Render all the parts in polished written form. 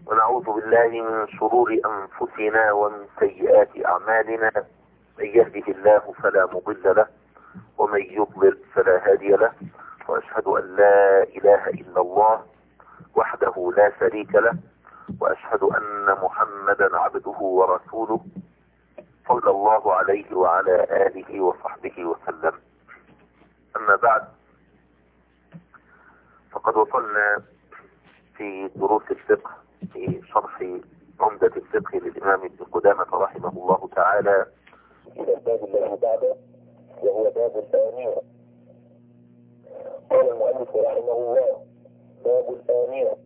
ونعوذ بالله من شرور أنفسنا ومن سيئات أعمالنا. من يهده الله فلا مضل له ومن يضلل فلا هادي له، وأشهد أن لا إله إلا الله وحده لا شريك له، وأشهد أن محمدا عبده ورسوله صلى الله عليه وعلى آله وصحبه وسلم. أما بعد، فقد وصلنا في دروس الفقه في شرح عمدة الفقه للإمام ابن قدامة رحمه الله تعالى إلى الباب الذي بعده، وهو باب الآنية. قال المؤلف رحمه الله: باب الآنية.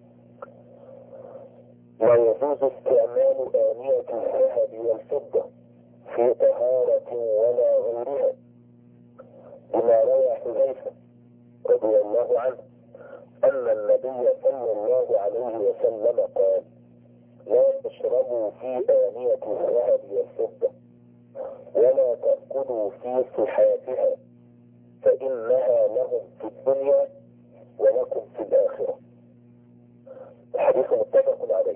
لا يجوز استعمال آنية الذهب والفضة في طهارة ولا غيرها، بما روى حذيفة رضي الله عنه أن النبي صلى الله عليه وسلم قال: لا تشربوا في آنية الذهب والفضة ولا تأكلوا في صحافها، فإنها لهم في الدنيا ولكم في الآخرة. الحديث متفق عليه.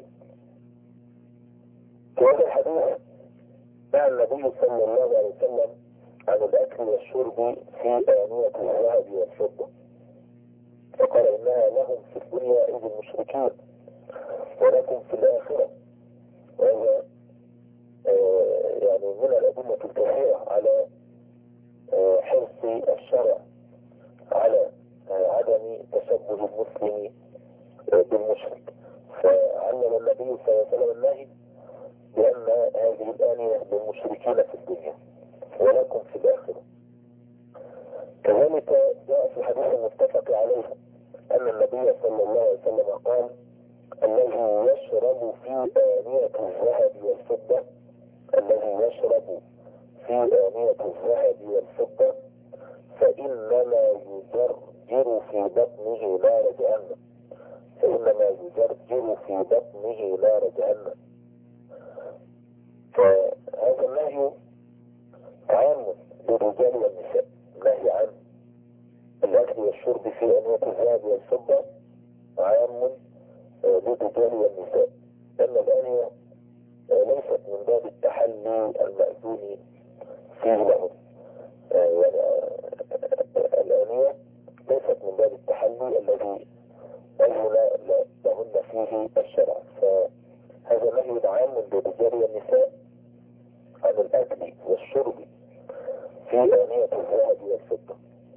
هذا الحديث مع النبي صلى الله عليه وسلم عن الأكل والشرب في آنية الذهب والفضة، فقال إنها لهم في الدنيا أي المشركين ولكم في الآخرة. وهذا يعني من الأدلة الكثيرة على حرص الشرع على عدم تشبه المسلم بالمشرك، فعلم النبي صلى الله عليه وسلم النهي بأن هذه الآنية للمشركين في الدنيا ولكم في الآخرة. كذلك جاء في الحديث المتفق عليه أن النبي صلى الله عليه وسلم قال: الذي يشرب في آنية الذهب والفضة، الذي يشرب في آنية الذهب والفضة فإنما يجرجر في بطنه نار جهنم، فإنما يجرجر في بطنه نار جهنم. فهذا النهي عام للرجال والنساء، النهي عن الأكل والشرب في آنية الذهب والفضة عام للرجال والنساء، لأن الآنية ليست من باب التحلي المأذون فيه لهم. الآنية ليست من باب التحلي الذي أذن لهن فيه الشرع، فهذا نهي عام للرجال والنساء عن الأكل والشرب في آنية الذهب والفضة.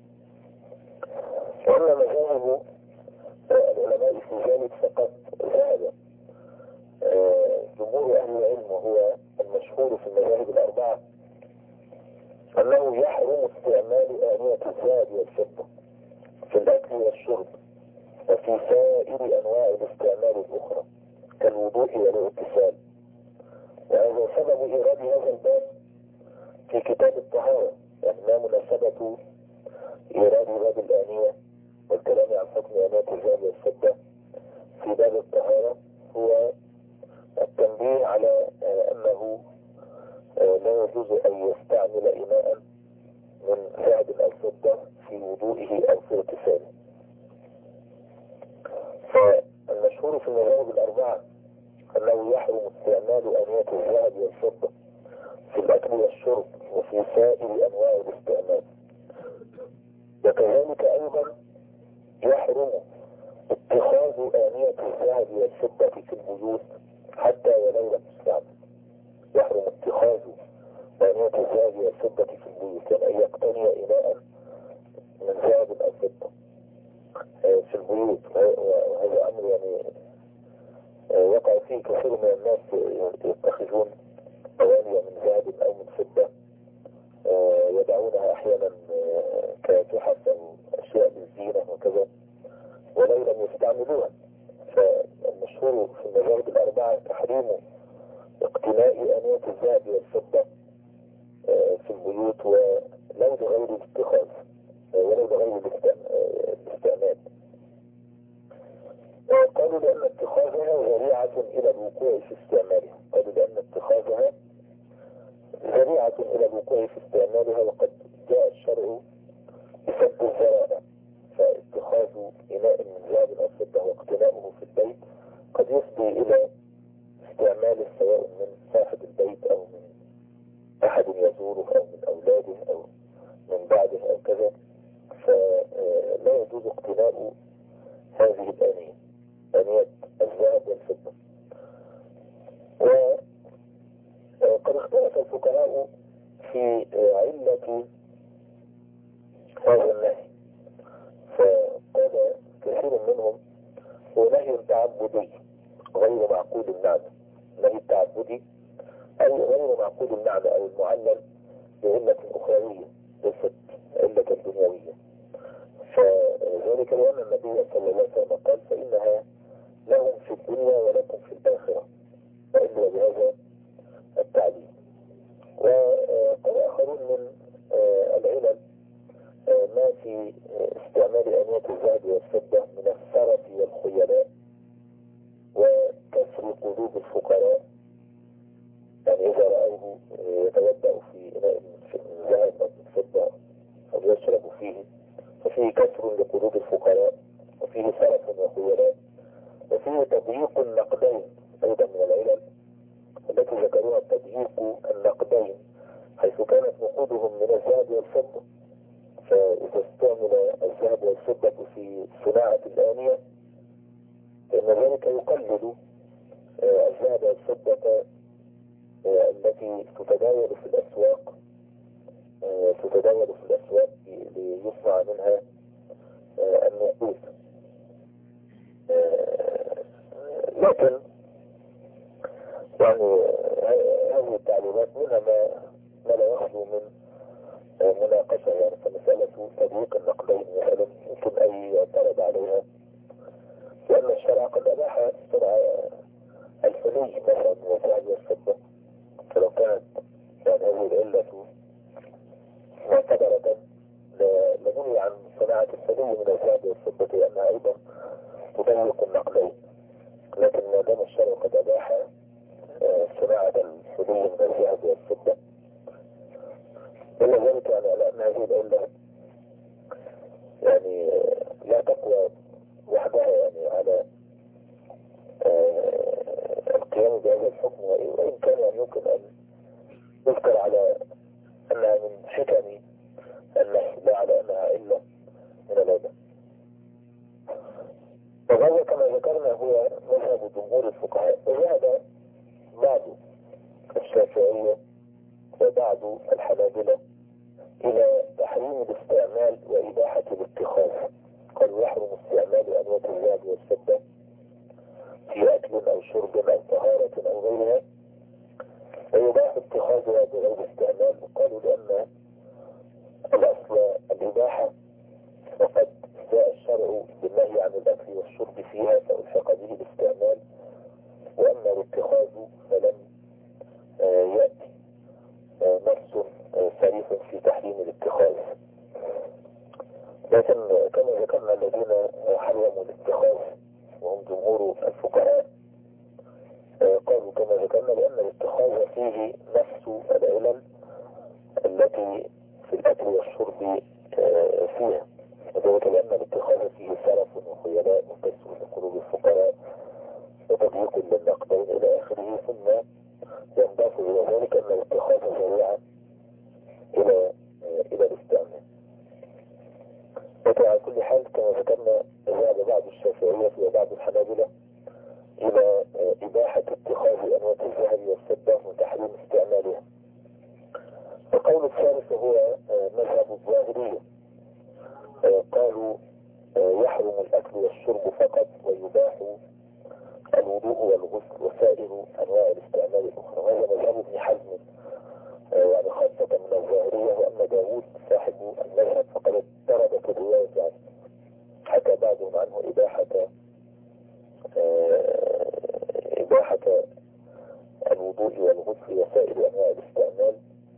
وأما مذاهب العلماء في ذلك فقد ذهب جمهور أهل العلم، وهو المشهور في المذاهب الأربعة، أنه يحرم استعمال آنية الذهب والفضة في الأكل والشرب وفي سائر أنواع الاستعمال الأخرى كالوضوء والاغتسال. وهذا سبب إيراد هذا الباب في كتاب الطهارة، يعني ما مناسبة إيراد باب الآنية والكلام عن حكم آنية الذهب والفضة في باب الطهارة هو التنبيه على أنه لا يجوز أن يستعمل إناء من ذهب أو فضة في وضوئه أو في اغتساله. فالمشهور في المذاهب الأربعة أنه يحرم استعمال آنية الذهب والفضة في الأكل والشرب وفي سائر أنواع الاستعمال. وكذلك أيضا يحرم اتخاذ آنية الذهب والفضة في البيوت حتى ولو لم تستعمل. يحرم اتخاذ آنية الذهب والفضة في البيوت، يعني أن يقتني إناء من ذهب أو فضة في البيوت. وهذا أمر يعني وقع فيه كثير من الناس، يتخذون أواني من ذهب أو من فضة يدعونها أحيانا كتحف أو أشياء للزينة وكذا ولو لم يستعملوها. فالمشهور في المذاهب الأربعة تحريم اقتناء آنية الذهب والفضة في البيوت ولو لغير الاتخاذ ولو لغير الاستعمال. قالوا لأن اتخاذها ذريعة إلى الوقوع في استعمالها، قالوا لأن اتخاذها ذريعة إلى الوقوع في استعمالها، وقد جاء الشرع بسد الذرائع، فاتخاذ إناء من ذهب أو فضة واقتناؤه في البيت قد يفضي يفضي إلى استعماله سواء من صاحب البيت أو من أحد يزوره أو من أولاده أو من بعده أو كذا، فلا يجوز اقتناء هذه الآنية، آنية الذهب والفضة. وقد اختلف الفقهاء في علة هذا النهي، فقال كثير منهم هو نهي تعبدي غير معقول المعنى، نهي التعبدي أو غير معقول المعنى أو المعلل بعلة أخروية ليست علة دنيوية. فذلك لأن النبي صلى الله عليه وسلم قال فإنها لهم في الدنيا ولكم في الآخرة، وإلا بهذا التعليم. وقال آخرون من العلل ما في استعمال آنية الذهب والفضة من السرف والخيلاء وكسر قلوب الفقراء، يعني إذا رأوه يتوضأ في إناء من ذهب أو من فضة أو يشرب فيه ففيه كسر لقلوب الفقراء، وفيه سرف وخيلاء، وفيه تضييق النقدين أيضا من العلل التي ذكروها، تضييق النقدين حيث كانت نقودهم من الذهب والفضة، فإذا استعمل الذهب والفضة في صناعة الآنية فإن ذلك يقلل الذهب والفضة التي تتداول في الأسواق ليصنع منها النقود. لكن يعني هذه التعليمات منها ما لا يخلو من مناقشة، يعني فمسألة تضييق النقدين مثلا يمكن أن يعترض عليها، لأن الشرع قد أباح صنع الحلي مثلا من الذهب والفضة، فلو كانت يعني هذه العلة معتبرة لنهي عن صناعة الحلي من الذهب والفضة لأنها أيضا تضيق النقدين. لكن ما دام الشرع قد أباح صناعة الحلي من الذهب والفضة، إلا ذلك يعني على أن هذه العلة يعني لا تقوى وحدها يعني على القيام بهذا الحكم، وإن كان يعني يمكن أن يذكر على أنها من حكم النهي لا على أنها علة من العلة. وهذا كما ذكرنا هو مذهب جمهور الفقهاء، وذهب بعض الشافعية وبعض الحنابلة إلى تحريم الاستعمال وإباحة الاتخاذ، قالوا يحرم استعمال أنية الذهب والفضة في أكل أو شرب أو طهارة أو غيرها، ويباح اتخاذها بغير استعمال. قالوا لأن الأصل الإباحة، وقد جاء الشرع بالنهي عن الأكل والشرب فيها فألحق به الاستعمال، وأما الاتخاذ فلم يأتي نص صريح في تحريم الاتخاذ. لكن كما ذكرنا الذين حرموا الاتخاذ وهم جمهور الفقهاء قالوا كما ذكرنا لأن الاتخاذ فيه نفس العلل التي في الأكل والشرب فيها، وذلك لأن الاتخاذ فيه سرف وخيلاء وكسر لقلوب الفقراء وتضييق للنقدين إلى آخره، ثم ينضاف إلى ذلك أن الاتخاذ ذريعة إلى الاستعمال. لكن على كل حال كما ذكرنا ذهب بعض الشافعية وبعض الحنابلة إلى إباحة اتخاذ أنواع الذهب والفضة وتحريم استعمالها. القول الثالث هو مذهب الظاهرية، قالوا يحرم الأكل والشرب فقط ويباح الوضوء والغسل وسائر أنواع الاستعمال الأخرى. وهذا مذهب ابن حزم يعني خاصة من الظاهرية، وأما داود صاحب المذهب فقد اضطردت الرواية عنه، حكى بعضهم عنه إباحة الوضوء والغسل وسائر أنواع الاستعمال،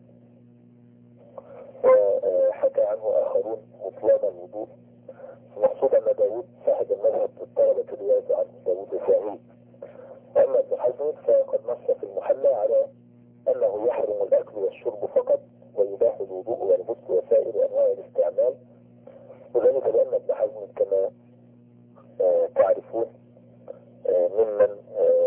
وحكى عنه آخرون بطلان الوضوء. المقصود أن داود صاحب المذهب اضطردت الرواية عنه، داود الظاهري. أما ابن حزم فقد نص في المحلى على أنه يحرم الأكل والشرب فقط ويباح الوضوء والغسل وسائر أنواع الاستعمال، وذلك لأن ابن حزم كما تعرفون ممن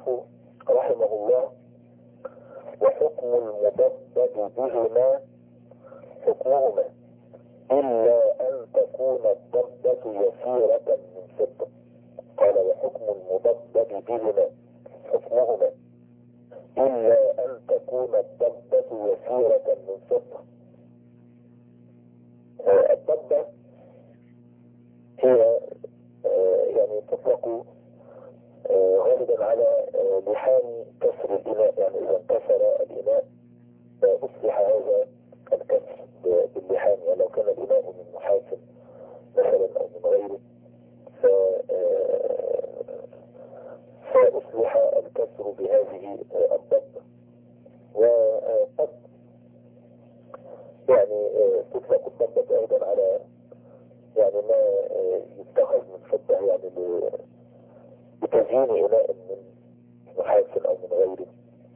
المؤلف رحمه الله: وحكم المضبب بهما حكمهما إلا أن تكون الضبة يسيرة من فضة. قال: وحكم المضبب بهما حكمهما إلا أن تكون الضبة يسيرة من فضة. الضبة هي يعني تطلق غالبا على لحام كسر الإناء، يعني إذا انكسر الإناء أصلح هذا الكسر باللحام، يعني لو كان الإناء من نحاس مثلا أو من غيره فأصلح الكسر بهذه الضبة. وقد يعني تطلق الضبة أيضا على يعني ما يتخذ من فضة، يعني بتزيين إناء من نحاس أو من غيره.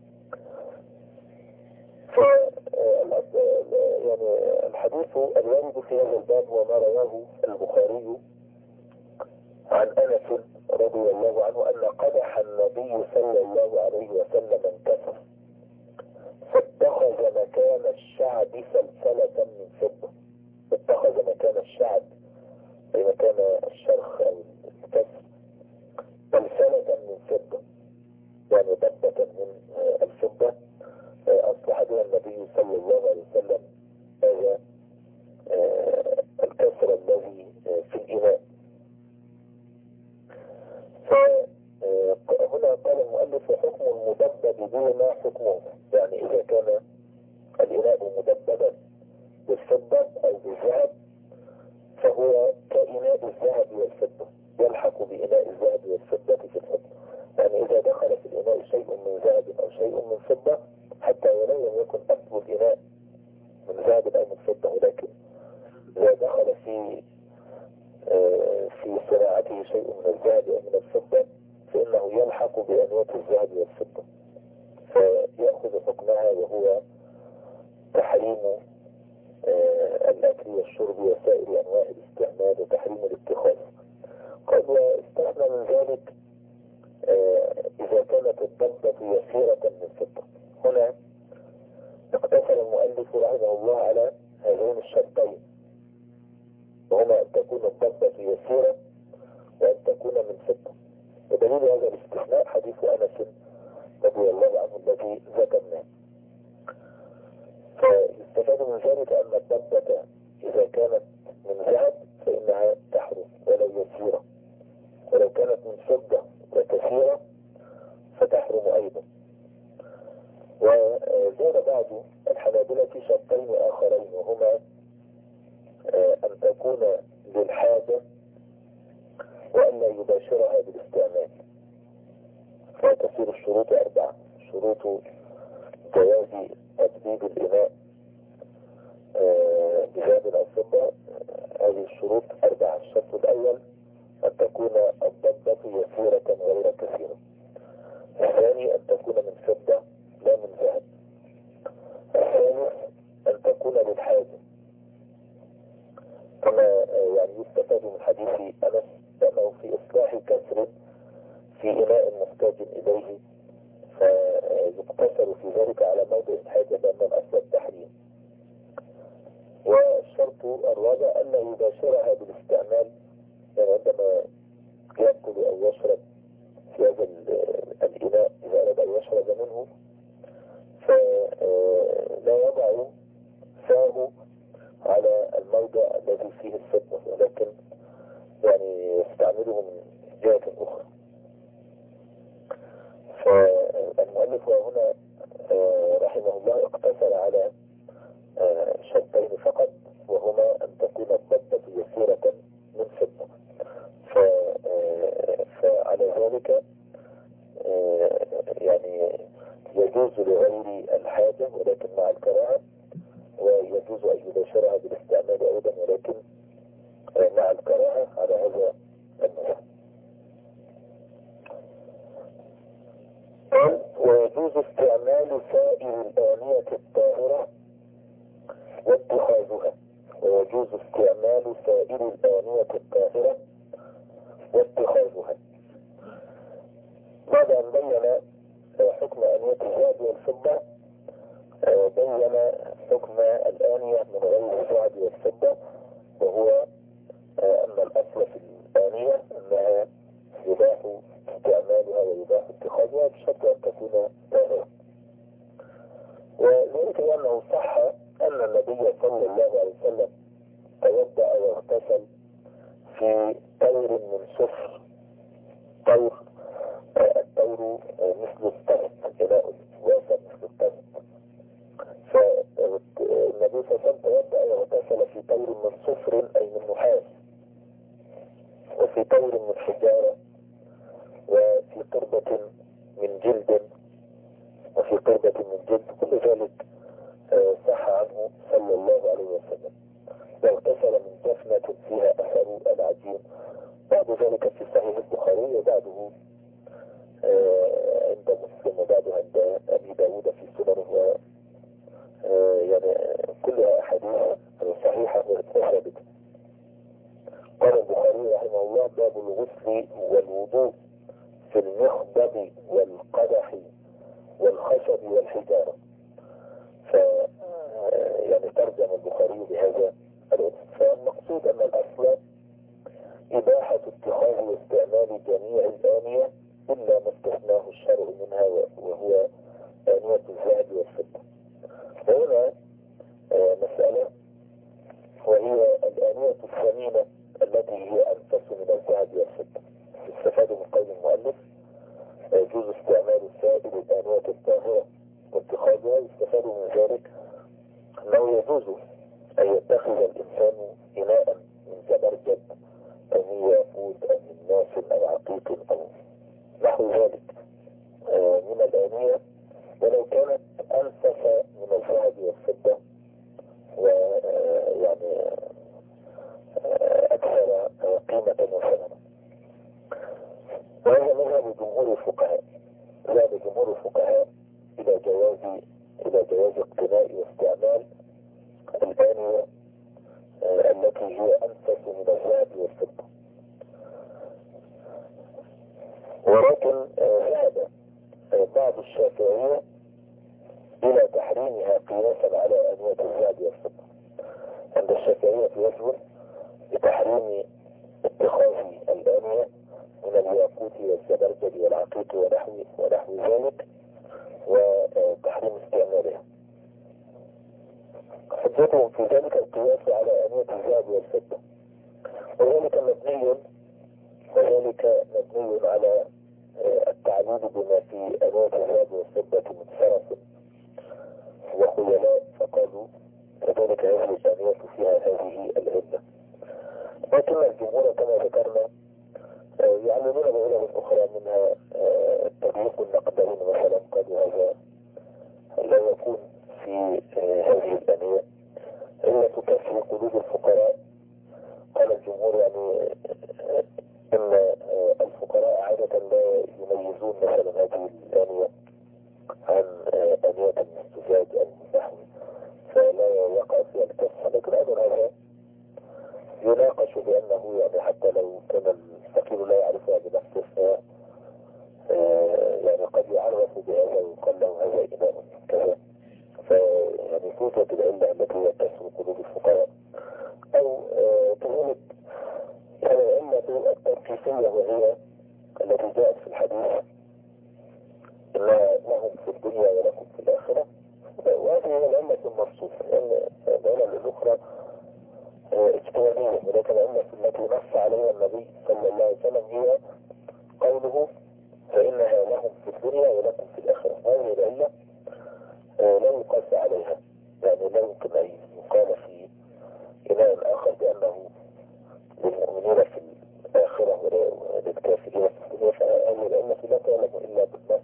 يعني الحديث الوارد في هذا الباب هو ما رواه البخاري عن أنس رضي الله عنه أن قدح النبي صلى الله عليه وسلم انكسر فاتخذ مكان الشعب سلسلة من فضة. اتخذ مكان الشعب أي مكان الشرخ أو الكسر سلسلة من فضة، يعني ضبة من الفضة أصلح بها النبي صلى الله عليه وسلم هذا الكسر الذي في الإناء. فهنا قال المؤلف: وحكم المدبب بهما حكمه، يعني إذا كان الإناء مدببا بالفضة أو بالذهب فهو كإناء الذهب والفضة، يلحق بإناء الذهب والفضة في الحكم. يعني إذا دخل في الإناء شيء من ذهب أو شيء من فضة، حتى ولو لم يكن أصل الإناء من ذهب أو من فضة، ولكن إذا دخل في صناعته شيء من الذهب أو من الفضة فإنه يلحق بأنواع الذهب والفضة فيأخذ حكمها، وهو تحريم الأكل والشرب وسائر أنواع الاستعمال وتحريم الاتخاذ. قد واستثنى من ذلك إذا كانت الضبة يسيرة من فضة. هنا اقتصر المؤلف رحمه الله على هذين الشرطين، وهما أن تكون الضبة يسيرة وأن تكون من فضة. ودليل هذا الاستثناء حديث أنس رضي الله عنه الذي ذكرناه. فيستفاد من ذلك أن الضبة إذا كانت من ذهب فإنها تحرم ولو يسيرة، ولو كانت من فضة وكثيرة فتحرم أيضا. وزاد بعض الحنابلة في شرطين آخرين، وهما أن تكون للحاجة وأن لا يباشرها بالاستعمال. فتصير الشروط 4: شروط جواز تدبيب الإناء بذهب أو فضة، هذه الشروط 4. الشرط الأول أن تكون الضبة يسيرة غير كثيرة. الثاني أن تكون من فضة لا من ذهب. الثالث أن تكون للحاجة، كما يعني يستفاد من حديث أنس أنه في إصلاح كسر في إناء محتاج إليه فيقتصر في ذلك على موضع الحاجة لأن الأصل التحريم. والشرط الرابع أن لا يباشرها بالاستعمال، يعني عندما يأكل أو يشرب في هذا الإناء إذا أراد أن يشرب منه فلا يضع فاه على الموضع الذي فيه الفضة، ولكن يعني يستعمله من جهة أخرى. فالمؤلف هنا رحمه الله اقتصر على شرطين فقط، وهما أن تكون الضبة يسيرة من فضة. فعلى ذلك يعني يجوز لغير الحاجة ولكن مع الكراهة، ويجوز أن يباشرها بالاستعمال أيضا ولكن مع الكراهة على هذا النوع. ويجوز استعمال سائر الآنية الطاهرة واتخاذها. ويجوز استعمال سائر الآنية الطاهرة واتخاذها. ماذا أن بين حكم آنية الذهب والفضة بين حكم الآنية من غير الذهب والفضة، وهو أن الأصل في الآنية أنها يباح استعمالها ويباح اتخاذها بشرط أن تكون طاهرة. وذلك لأنه صح أن النبي صلى الله عليه وسلم توضأ واغتسل في طور من صفر. طور الطور مثل الطست، إناء واسع مثل الطست. فالنبي صلى الله عليه وسلم توضأ واغتسل في طور من صفر أي من نحاس، وفي طور من حجارة، وفي قربة من جلد، وفي قربة من جلد. كل ذلك صح عنه صلى الله عليه وسلم. واغتسل من دفنة فيها أثر العجين. بعد ذلك في صحيح البخاري، وبعده عند مسلم، وبعده عند أبي داود في سننه، يعني كلها أحاديث صحيحة وثابتة. قال البخاري رحمه الله: باب الغسل والوضوء في المخضب والقدح والخشب والحجارة. يعني ترجم البخاري بهذا الاسم. فالمقصود أن الأصل إباحة اتخاذ واستعمال جميع الآنية إلا ما استثناه الشرع منها، وهو آنية الذهب والفضة. وهنا مسألة، وهي الآنية الثمينة التي هي أنفس من الذهب والفضة. استفاد من قول المؤلف: يجوز استعمال سائر الآنية الطاهرة واتخاذها. يستفاد من ذلك أنه يجوز أن يتخذ الإنسان إناء من زبرجد أو من ياقوت أو من ناس أو عقيق أو نحو ذلك من الآنية، ولو كانت أنفس من الذهب والفضة، ويعني أكثر قيمة وثمنا. وهذا مذهب جمهور الفقهاء. ذهب جمهور الفقهاء إلى جواز اقتناء واستعمال الآنية التي هي أنفس من الذهب والفضة. ولكن ذهب بعض الشافعية إلى تحريمها قياسا على آنية الذهب والفضة. عند الشافعية يجوز بتحريم اتخاذ الآنية من الياقوت والزبرجد والعقيق ونحو ذلك، وتحريم استعمالها. حجتهم في ذلك القياس على آنية الذهب والفضة، وذلك مبني على التعليل بما في آنية الذهب والفضة من سرف وخيلاء، فقالوا كذلك هذه الآنية فيها هذه العلة. لكن الجمهور كما ذكرنا يعلمون بعلم أخرى، منها تضييق النقدين مثلا. قالوا هذا لا يكون في هذه الآنية إلا تكفي قلوب الفقراء. قال الجمهور يعني إن الفقراء عادة لا يميزون مثلا هذه الآنية عن آنية الزجاج أو النحو، فلا يقع فيها الكف. لكن أيضا هذا يناقش بأنه يعني حتى لو كان الفقير لا يعرفها بنفسه، يعني قد يعرف بهذا ويقال له هذا إناء كذا. فيعني توجد العلة التي هي تسر قلوب الفقراء، أو كذلك يعني العلة التوقيفية، وهي التي جاءت في الحديث: إن لهم في الدنيا ولكم في الآخرة. وهذه هي العلة المرصوصة. يعني العلة الأخرى اجتماعية، ولكن العلة التي نص عليها النبي صلى الله عليه وسلم هي قوله: فإنها لهم في الدنيا ولكم في الآخرة. هذه العلة لا يقاس عليها، يعني لا يمكن أن يقال في إناء آخر بأنه للمؤمنين في الآخرة وللكافرين في الدنيا. فهذه العلة لا تعلم إلا بالنص،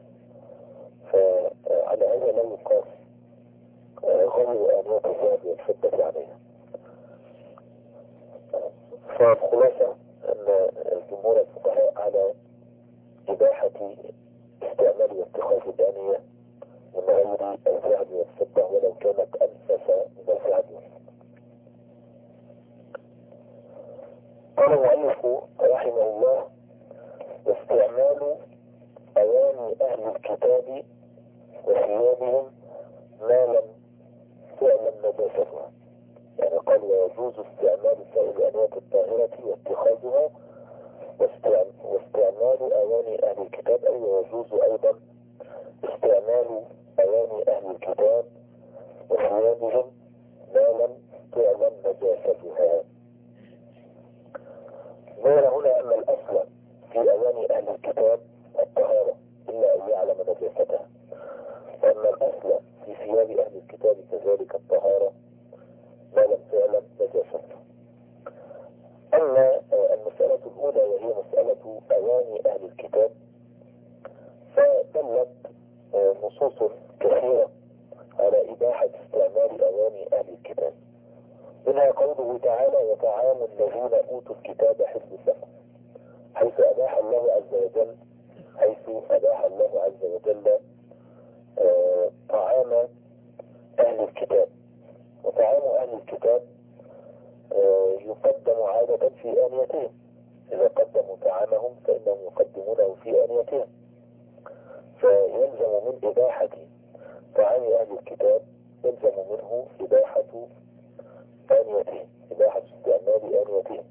فعلى هذا لا يقاس غير آنية الذهب والفضة عليها. فالخلاصة أن جمهور الفقهاء على إباحة استعمال واتخاذ الآنية من غير الذهب والفضة ولو كانت أنفس من الذهب والفضة. قال المؤلف رحمه الله: واستعمال أواني الكتاب وثيابهم ما لم تعلم نجاستها. يعني قال ويجوز استعمال سائر الأنية الطاهرة واتخاذها واستعمال أواني أهل الكتاب، أي ويجوز أيضا استعمال أواني أهل الكتاب وثيابهم ما لم تعلم نجاستها. غير هنا أن الأصل في أواني أهل الكتاب الطهارة إلا أن يعلم نجاستها، وأن الأصل في ثياب أهل الكتاب كذلك الطهارة ما لم تعلم نجاستها. أما المسألة الأولى وهي مسألة أواني أهل الكتاب، فدلت نصوص كثيرة على إباحة استعمال أواني أهل الكتاب، منها قوله تعالى وطعام الذين أوتوا الكتاب حل لكم، حيث أباح الله عز وجل طعام أهل الكتاب. وطعام أهل الكتاب يقدم عادة في آنيتهم، إذا قدموا طعامهم فإنهم يقدمونه في آنيتهم، فيلزم من إباحة طعام أهل الكتاب يلزم منه إباحة آنيتهم، إباحة استعمال آنيتهم.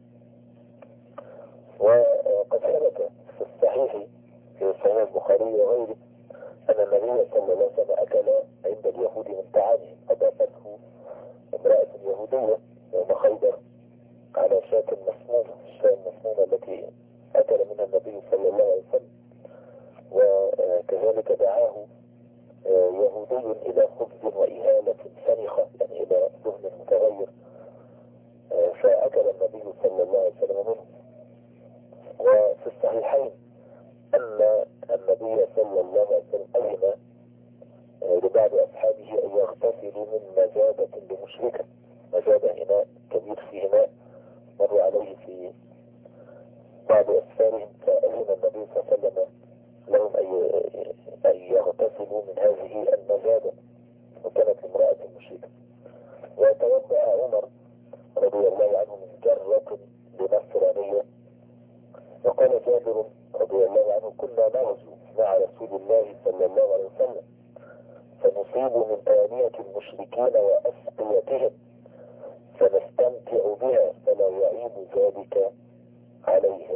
وقد ثبت في الصحيح في صحيح البخاري وغيره أن النبي صلى الله عليه وسلم أكل عند اليهود من طعامهم، أضافته امرأة يهودية يوم خيبر على شاة مسمومة، الشاة المسمومة التي أكل منها النبي صلى الله عليه وسلم. وكذلك دعاه يهودي إلى خبز وإهالة سنخة، يعني إلى دهن متغير، فأكل النبي صلى الله عليه وسلم منه. وفي الصحيحين أن النبي صلى الله عليه وسلم أذن لبعض أصحابه أن يغتسلوا من مزادة لمشركة، مزادة إناء كبير في إناء مر عليه في بعض أسفارهم، فأذن النبي صلى الله عليه وسلم لهم أن يغتسلوا من هذه المزادة، وكانت امرأة مشركة. وتوضأ عمر رضي الله عنه من جرة بنصرانية، وقال جابر رضي الله عنه كنا نغزو مع رسول الله صلى الله عليه وسلم فنصيب من آنية المشركين وأسقيتهم فنستمتع بها فلا يعيب ذلك عليهم.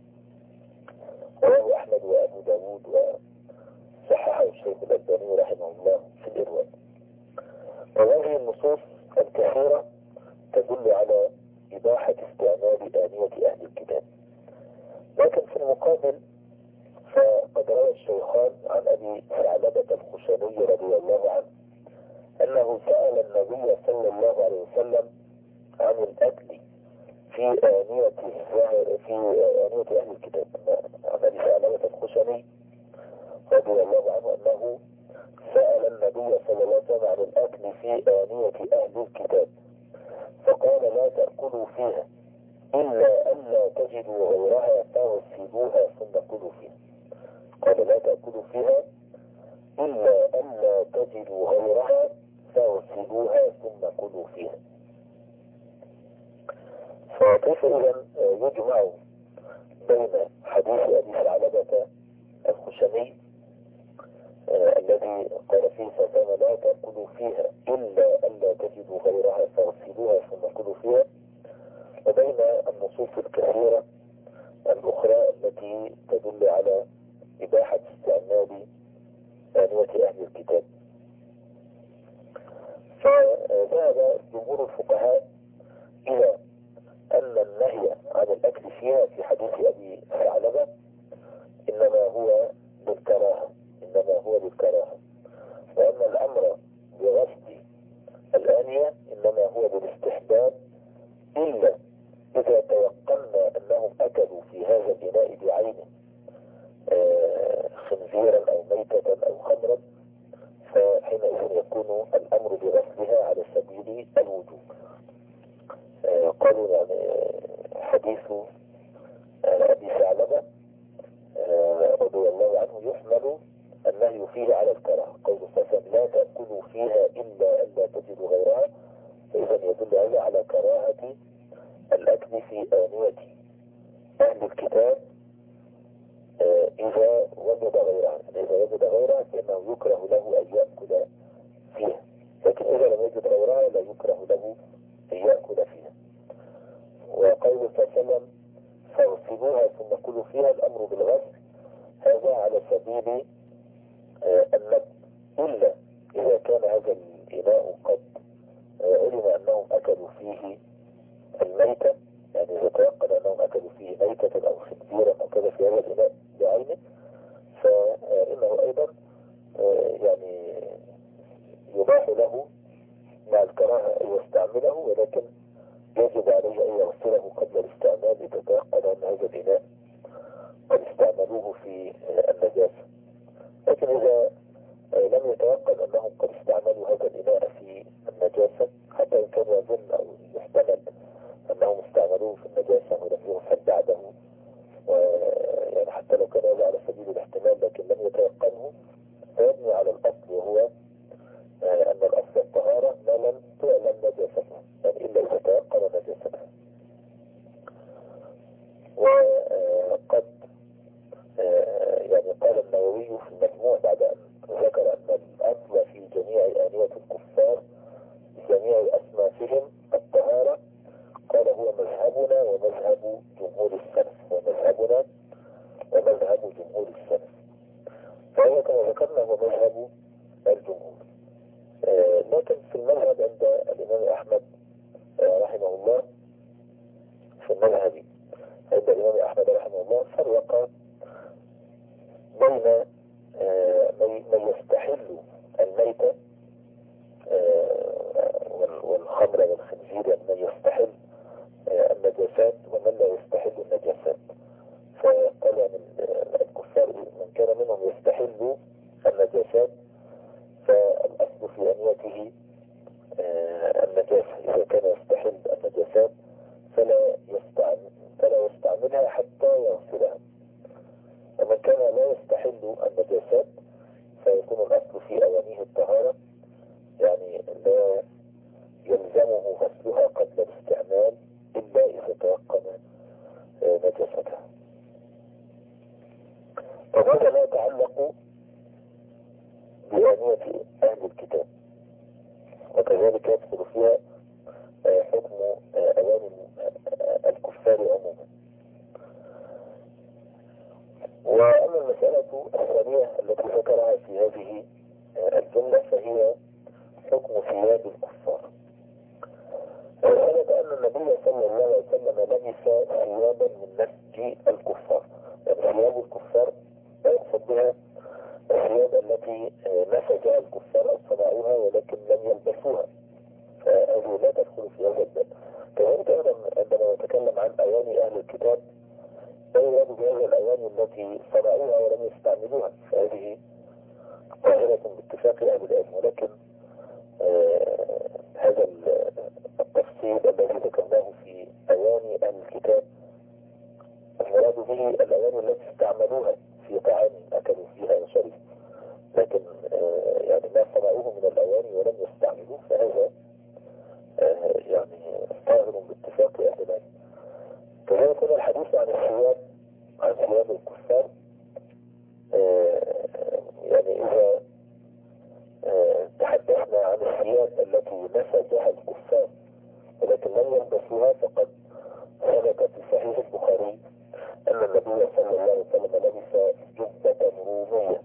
رواه أحمد وأبو داود وصححه الشيخ الألباني رحمه الله في الإرواء. وهذه النصوص الكثيرة تدل على إباحة استعمال آنية أهل الكتاب. لكن في المقابل فقد روى الشيخان عن أبي ثعلبة الخشني رضي الله عنه أنه سأل النبي صلى الله عليه وسلم عن الأكل في آنية أهل الكتاب. عن أبي ثعلبة الخشني رضي الله عنه أنه سأل النبي صلى الله عليه وسلم عن الأكل في آنية أهل الكتاب، فقال لا تأكلوا فيها إلا ألا تجدوا غيرها فاغسلوها ثم كلوا فيها. قال لا تأكلوا فيها إلا ألا تجدوا غيرها فاغسلوها ثم كلوا فيها. فكيف إذن يجمع بين حديث أبي ثعلبة الخشني الذي قال فيه فكان لا تأكلوا فيها إلا ألا تجدوا غيرها فاغسلوها ثم كلوا فيها، وبين النصوص الكثيرة الأخرى التي تدل على إباحة استعمال آنية أهل الكتاب؟ فذهب جمهور الفقهاء إلى أن النهي عن الأكل فيها في حديث أبي ثعلبة إنما هو للكراهة، وأن الأمر بغسل الآنية إنما هو بالاستحباب، إلا إذا تيقنا أنهم أكلوا في هذا الإناء بعينه خنزيرا أو ميتة أو خمرا، فحينئذ يكون الأمر بغسلها على سبيل الوجوب. قالوا يعني حديث أبي ثعلبة رضي الله عنه يحمل النهي فيه على الكراهة، قول فسم لا تأكلوا فيها إلا ألا تجدوا غيرها، فإذا يدل هذا على كراهة الأكل في آنية أهل الكتاب إذا وجد غيرها، يعني إذا وجد غيرها فإنه يكره له أن يأكل فيها، لكن إذا لم يجد غيرها لا يكره له أن يأكل فيها. وقوله صلى الله عليه وسلم فاغسلوها ثم كلوا فيها، الأمر بالغسل هذا على سبيل الندب، إلا إذا كان هذا الإناء قد علم أنهم أكلوا فيه الميتة، يعني إذا تيقن أنهم أكلوا فيه ميتة أو خنزيرا أو كذا في هذا الإناء بعينه، فإنه أيضا يعني يباح له مع الكراهة أن يستعمله، ولكن يجب عليه أن يغسله قبل الاستعمال إذا تيقن أن هذا الإناء قد استعملوه في النجاسة. لكن إذا لم يتيقن أنهم قد استعملوا هذا الإناء في النجاسة، حتى إن كان يظن أو يحتمل أنهم استعملوه في النجاسة ولم يغسل بعده، ويعني حتى لو كان هذا على سبيل الاحتمال لكن لم يتيقنه، فيبني على الأصل، وهو أن الأصل الطهارة ما لم تعلم نجاستها، يعني إلا إذا تيقن نجاستها. وقد يعني قال النووي في المجموع بعد أن ذكر أن الأصل في جميع آنية الكفار جميع أصنافهم الطهارة، قال هو مذهبنا ومذهب جمهور السلف، ومذهبنا ومذهب جمهور السلف، فهو كما ذكرنا هو مذهب الجمهور. لكن في المذهب عند الإمام أحمد رحمه الله، في المذهب عند الإمام أحمد رحمه الله فرق بين من يستحل الميتة والخمر والخنزير، يعني من يستحل النجاسات ومن لا يستحل النجاسات. فقال من الكفار من كان منهم يستحل النجاسات فالأصل في أنيته النجاسة، إذا كان يستحل النجاسات فلا يستعملها حتى يغسلها. ومن كان لا يستحل النجاسات فيكون الأصل في أوانيه الطهارة، يعني لا يلزمه غسلها قبل الاستعمال إلا إذا تيقن نجاستها. وهذا لا يتعلق بآنية أهل الكتاب، وكذلك يدخل فيها حكم أواني الكفار عموما. وأما المسألة الثانية التي ذكرها في هذه الجملة فهي حكم ثياب الكفار. وهذا أن النبي صلى الله عليه وسلم لبس ثيابا من نسج الكفار، يعني ثياب الكفار يقصد بها الثياب التي نسجها الكفار أو صنعوها ولكن لم يلبسوها، فهذه لا تدخل في هذا الباب. كذلك أيضا عندما نتكلم عن أواني أهل الكتاب لا يراد بهذا الأواني التي صنعوها ولم يستعملوها، فهذه ظاهرة باتفاق أهل العلم، ولكن هذا التفصيل الذي ذكرناه في أواني أهل الكتاب المراد به الأواني التي استعملوها في طعام أكلوا فيها وشربوا، لكن يعني ما صنعوه من الأواني ولم يستعملوه فهذا يعني ظاهر باتفاق أهل العلم. كذلك الحديث عن الثياب، عن ثياب الكفار، يعني إذا تحدثنا عن الثياب التي نسجها الكفار ولكن لم يلبسوها، فقد ثبت في صحيح البخاري أن النبي صلى الله عليه وسلم لبس جبة رومية،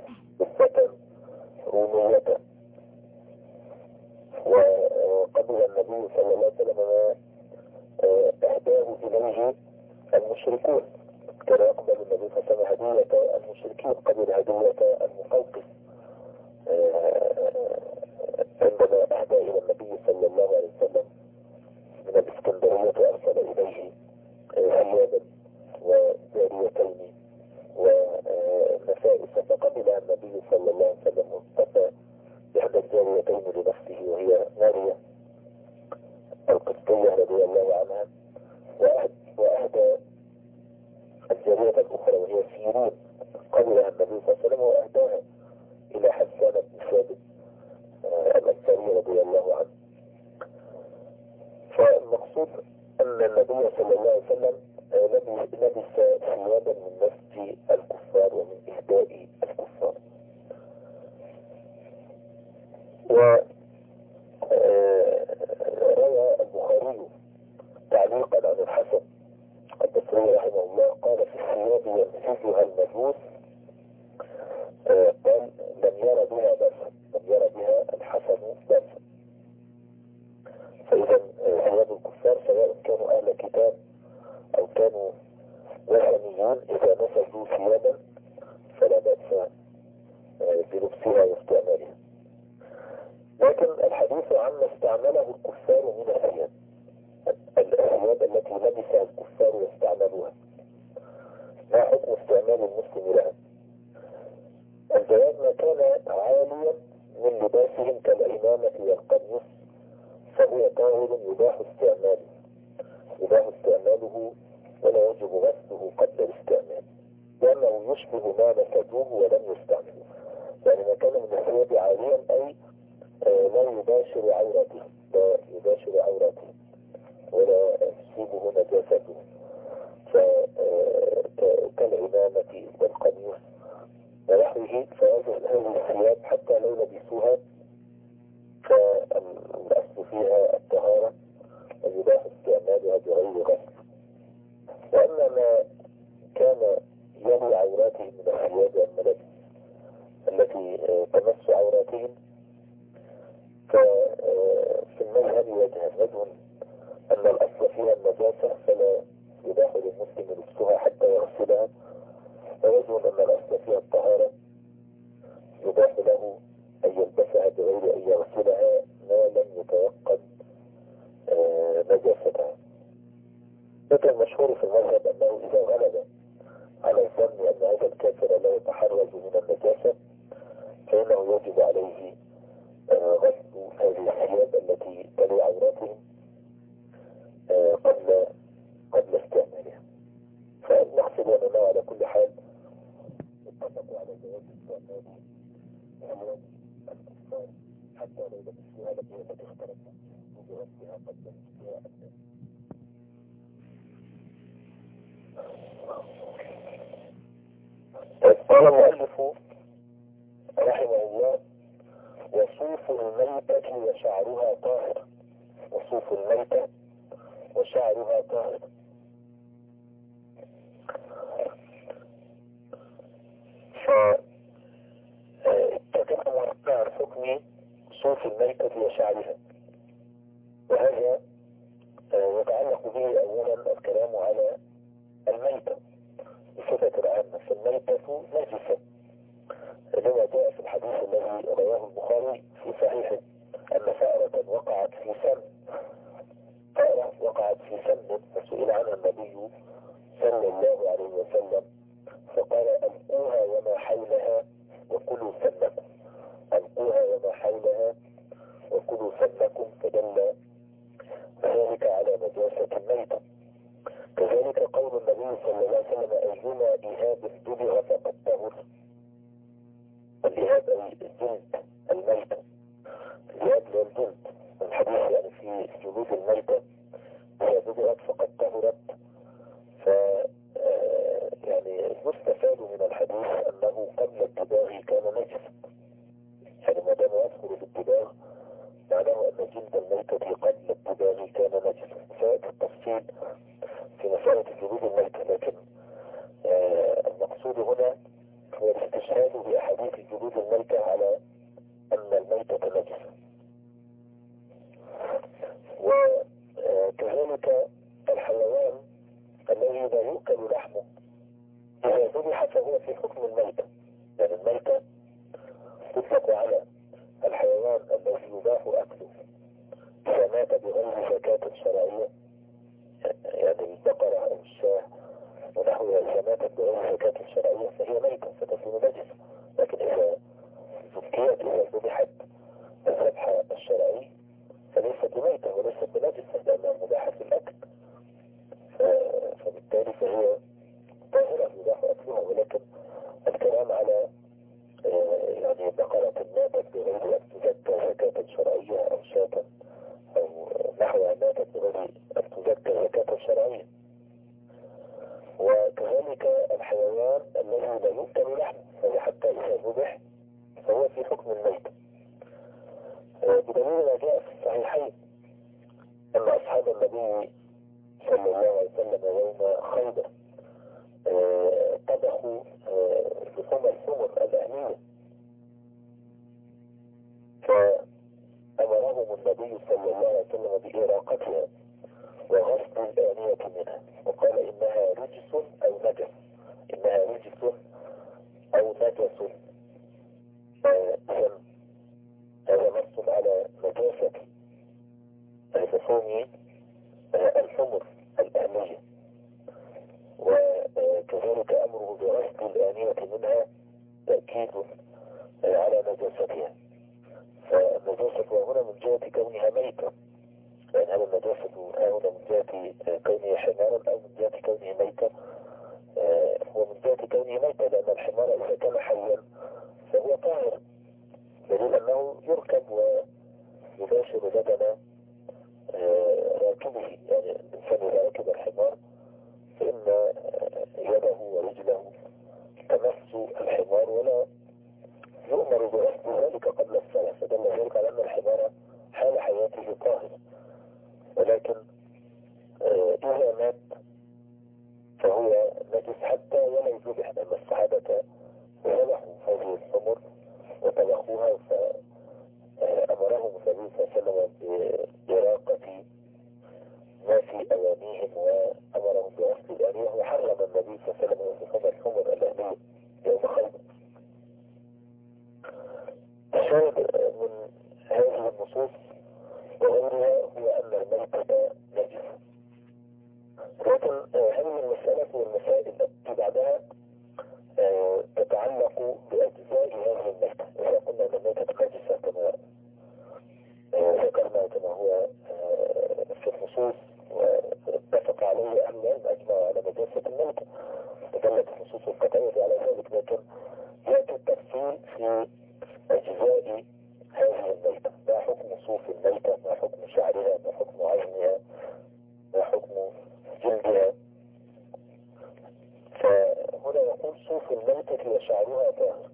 وقبل النبي صلى الله عليه وسلم ما أهداه إليه المشركون، كان يقبل النبي صلى الله عليه وسلم هدية المشركين قبل هدية المقوقس عندما أهدى إلى النبي صلى الله عليه وسلم من الإسكندرية أرسل إليه ثيابا وجاريتين ونفائس، فقبلها النبي صلى الله عليه وسلم واصطفى بإحدى الجاريتين لنفسه وهي ماريا القبطية رضي الله عنها، وأهدى الجارية الأخرى وهي سيرين قبلها النبي صلى الله عليه وسلم وأهداها إلى حسان بن ثابت الأنصاري رضي الله عنه. فالمقصود أن النبي صلى الله عليه وسلم لبس ثيابا من نسج الكفار. الكفار ومن إهداء الكفار. وروى البخاري تعليقا عن الحسن البصري رحمه الله قال في الثياب ينسجها المجوس، قال لم يرى بها بأسا، لم يرى بها الحسن بأسا. فإذا ثياب الكفار سواء كانوا أهل كتاب أو كانوا وثنيين إذا نسجوا ثيابا فلا بأس بلبسها واستعمالها. لكن الحديث عما استعمله الكفار من الثياب، الثياب التي لبسها الكفار واستعملوها، ما حكم استعمال المسلم لها؟ الجواب ما كان عاليا من لباسهم كالعمامة والقميص فهو طاهر يباح استعماله ولا يجب غسله قبل الاستعمال، لأنه يشبه ما نسجوه ولم يستعملوه. يعني ما كان من الثياب عاليا أي لا يباشر عورته ولا تصيبه نجاسته، كالعمامة والقميص ونحوه. فهذه الثياب حتى لو لبسوها فالأصل فيها الطهارة ويباح استعمالها بغير غسل. وأما ما كان يلي عوراتهم من الثياب والملابس التي تمس عوراتهم ففي المذهب وجه أن الأصل فيها النجاسة فلا يباح للمسلم لبسها حتى يغسلها، ووجه أن الأصل فيها الطهارة يباح له أن يلبسها بغير أن يغسلها ما لم يتيقن نجاستها. لكن المشهور في المذهب أنه إذا غلب على الظن أن هذا الكافر لا يتحرز من النجاسة فإنه يجب عليه غسل هذه الثياب التي تلي عوراتهم قبل استعمالها. فنحسب أننا على كل حال اتفقوا على جواز استعمال ثياب الكفار حتى لو لبسوها لم اختلفوا بغسلها قبل لبسها أم لا. قال المؤلف رحمه الله: وصوف الميتة وشعرها طاهر. وصوف الميتة وشعرها طاهر. فاتكلم عن حكم صوف الميتة وشعرها، وهذا يتعلق به أولا الكلام على الميتة بصفة العامة. فالميتة نجسة لما جاء في الحديث الذي رواه البخاري في صحيحه أن فأرة وقعت في سم فسئل عنها النبي صلى الله عليه وسلم فقال: ألقوها وما حولها وكلوا سمكم. ألقوها وما حولها وكلوا سمكم، فدل ذلك على نجاسة الميتة. كذلك قول النبي صلى الله عليه وسلم: أيما إهاب دبغ فقد طهر. الإهاب أي الجلد الميتة، الإهاب للجلد. الحديث يعني في جلود الميتة إذا دبغت فقد طهرت. يعني المستفاد من الحديث أنه قبل الدباغ كان نجسا، يعني ما دام يذكر بالدباغ معناه أن جلد الميتة قبل الدباغ كان نجسا. سيأتي التفصيل في مسألة جلود الميتة، لكن المقصود هنا هو الاستشهاد بأحاديث جلود الميتة على أن الميتة نجسة. وكذلك الحيوان الذي لا يؤكل لحمه إذا ذبح فهو في حكم الميتة، يعني الميتة تطلق على الحيوان الذي يباح أكله إذا مات بغير زكاة شرعية، يعني البقرة أو الشاة ونحوها إذا ماتت بغير زكاة شرعية فهي ميتة فتكون نجسة. لكن إذا ذكيت إذا ذبحت الذبح الشرعي فليست بميتة وليست بنجسة لأنها مباحة في الأكل، فبالتالي فهي طاهرة يباح أكلها. ولكن الكلام على يعني بقرة ماتت بغير أن تزكى زكاة شرعية أو شاة أو نحوها ماتت بغير أن تزكى زكاة شرعية. وكذلك الحيوان الذي لا يؤكل لحمه، فهو حتى إذا ذبح فهو في حكم الميت، بدليل ما جاء في الصحيحين أن أصحاب النبي صلى الله عليه وسلم يوم خيبر طبخوا لحوم الحمر الأهلية، فأمرهم النبي صلى الله عليه وسلم بإراقتها وغسل الآنية منها، وقال إنها رجس أو نجس، إنها رجس أو نجس. إذن هذا نص على نجاسة لحوم الحمر الآنية، وكذلك أمره بغسل الآنية منها تأكيد على نجاستها. فالنجاسة هنا من جهة كونها ميتة، يعني هذا النجاسة هنا من جهة كونه حمارا أو من جهة كونه ميتة، هو من جهة كونه ميتة، لأن الحمار إذا كان حيا فهو طاهر، دليل أنه يركب ويباشر بدن راكبه، يعني الإنسان إذا ركب الحمار فإن يده ورجله تمس الحمار ولا يؤمر بغسل ذلك قبل الصلاة، فدل ذلك على أن الحمار حال حياته طاهر. ولكن إذا مات فهو نجس حتى ولو ذبح، لأن الصحابة ذبحوا هذه الحمر وطبخوها، فأمرهم النبي صلى الله عليه وسلم بإراقة ما في أوانيهم وأمرهم بغسل الآنية، وحرم النبي صلى الله عليه وسلم لحوم الحمر الأهلية يوم خيبر. الشاهد من هذه النصوص وغيرها هو أن الميتة نجس. لكن هذه المسألة والمسائل التي بعدها تتعلق بأجزاء هذه الميتة. إذا قلنا أن الميتة نجسة كما ذكرنا كما هو في النصوص واتفق عليه أهل العلم أجمعوا على نجاسة الميتة، ودلت النصوص القطعية على ذلك، لكن يأتي التفصيل في أجزاء هذه الميتة، ما حكم صوف الميتة، ما حكم شعرها، ما حكم عظمها، ما حكم جلدها. فهنا يقول صوف الميتة وشعرها طاهر.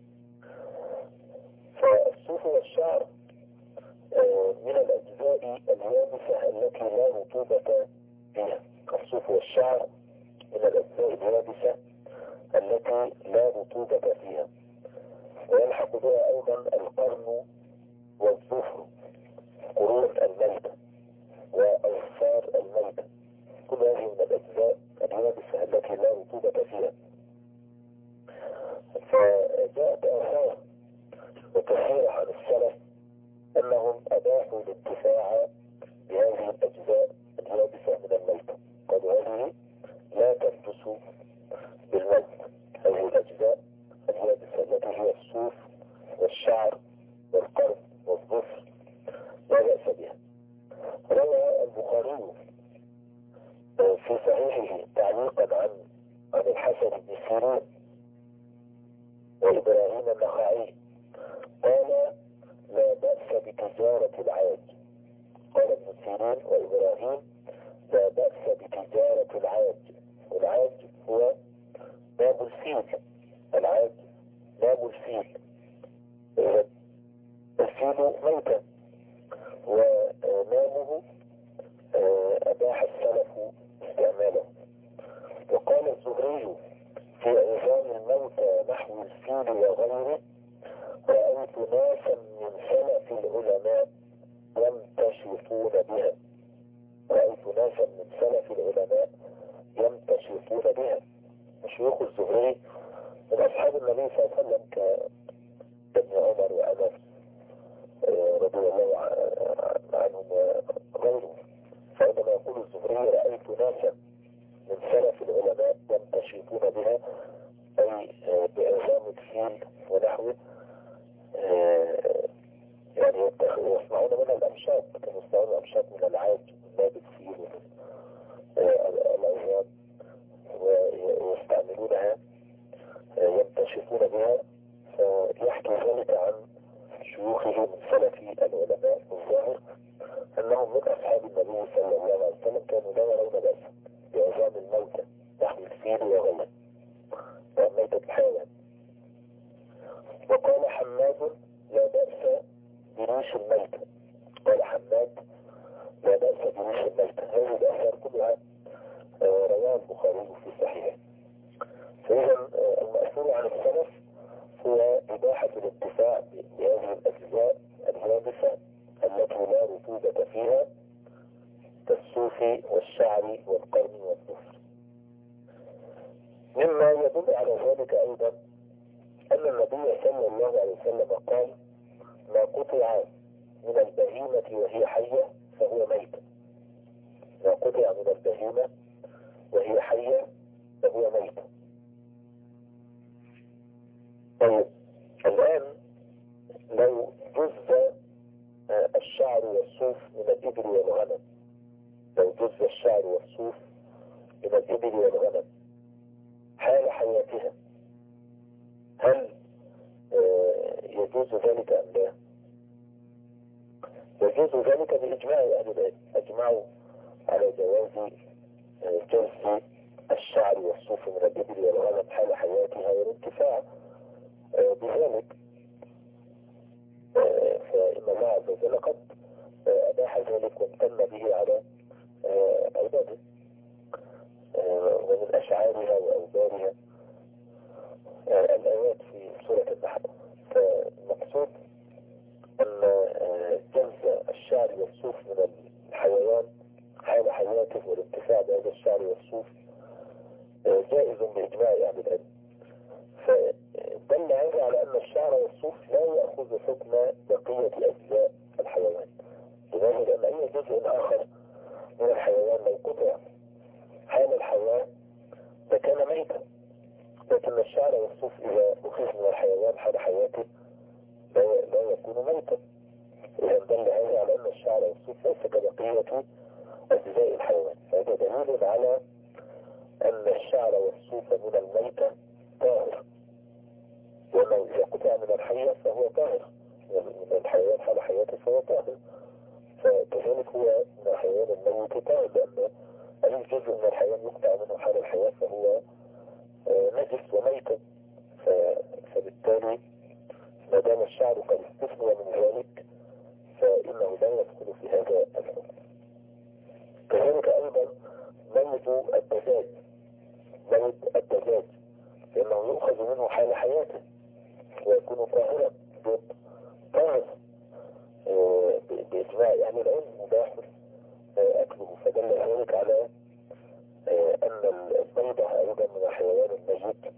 فالصوف والشعر من الأجزاء اليابسة التي لا رطوبة فيها. الصوف والشعر من الأجزاء اليابسة التي لا رطوبة فيها، ويلحق بها أيضا القرن والظفر، قرون الميتة وأظفار الميتة، كل هذه من الأجزاء اليابسة التي لا رطوبة فيها. فجاءت آثار وكثيرة عن السلف أنهم أباحوا الانتفاع بهذه الأجزاء اليابسة من الميتة، قالوا هذه لا تنجس بالميت، هذه الأجزاء اليابسة التي هي الصوف والشعر والقرن والظفر لا بأس بها. روى البخاري في صحيحه تعليقا عن الحسن بن سيرين وإبراهيم النخعي قال لا بأس بتجارة العاج. قال ابن سيرين وإبراهيم لا بأس بتجارة العاج، والعاج هو ناب الفيل، العاج ناب الفيل، الفيل ميتا ونامه أباح السلف استعماله. وقال الزهري في عظام الموتى نحو الفيل وغيره رأيت ناسا من سلف العلماء يمتشطون بها، رأيت ناسا من سلف العلماء يمتشطون بها. شيوخ الزهري من أصحاب النبي صلى الله عليه وسلم كابن عمر وأنس رضي الله عنهم وغيره. فعندما يقول الزهري رأيت ناسا من سلف العلماء يمتشطون بها أي بعظام الفيل ونحوه، يعني يصنعون منها الأمشاط، كانوا يصنعون الأمشاط من العاج من ناب الفيل ومن العظام ويستعملونها يمتشطون بها. فيحكي ذلك عن شيوخه من سلف العلماء الظاهر أنهم من أصحاب النبي صلى الله عليه وسلم كانوا لا يرون بأسا بعظام الموتى نحو الفيل وغيره. حماد لا بأس بريش الميتة. قال حماد لا بأس بريش الميتة. هذه الآثار كلها رواه البخاري في صحيحه. فإذا المأثور عن السلف هو إباحة الانتفاع بهذه الأجزاء اليابسة التي لا رطوبة فيها كالصوف والشعر والقرن والظفر. مما يدل على ذلك أيضا أن النبي صلى الله عليه وسلم قال: ما قطع من البهيمة وهي حية فهو ميت. ما قطع من البهيمة وهي حية فهو ميت. طيب الآن لو جز الشعر والصوف من الإبل والغنم، لو جز الشعر والصوف من الإبل والغنم حال حياتها، هل يجوز ذلك أم لا؟ يجوز ذلك بإجماع أهل العلم، أجمعوا على جواز جز الشعر والصوف من الإبل والغنم حال حياتها والانتفاع بذلك. فإن الله عز وجل قد أباح ذلك وامتن به على عباده ومن أشعارها وأوبارها الآيات في سورة النحل. فالمقصود أن جز الشعر والصوف من الحيوان حال حياته والانتفاع بهذا الشعر والصوف جائز بإجماع أهل العلم. فدل هذا على أن الشعر والصوف لا يأخذ حكم بقية أجزاء الحيوان. لماذا؟ لأن أي جزء آخر من الحيوان لو قطع حال الحياة لكان ميتا، لكن الشعر والصوف إذا أخذ من الحيوان حال حياته لا يكون ميتا. إذا دل هذا على أن الشعر والصوف ليس كبقية أجزاء الحيوان. فهذا دليل على أن الشعر والصوف من الميتة طاهر، وأنه إذا قطع من الحية فهو طاهر، من الحيوان حال حياته فهو طاهر. فكذلك هو من الحيوان الميت طاهر، لأن أي جزء من الحيوان يقطع منه حال الحياة فهو نجس وميت. فبالتالي ما دام الشعر قد استثنى من ذلك فإنه لا يدخل في هذا الحكم. كذلك أيضا ميت الدجاج، ميت الدجاج لأنه يؤخذ منه حال حياته ويكون طاهرا طاهر بإجماع أهل العلم مباح أكله. فدل ذلك على أن البيضة أيضا من الحيوان الميت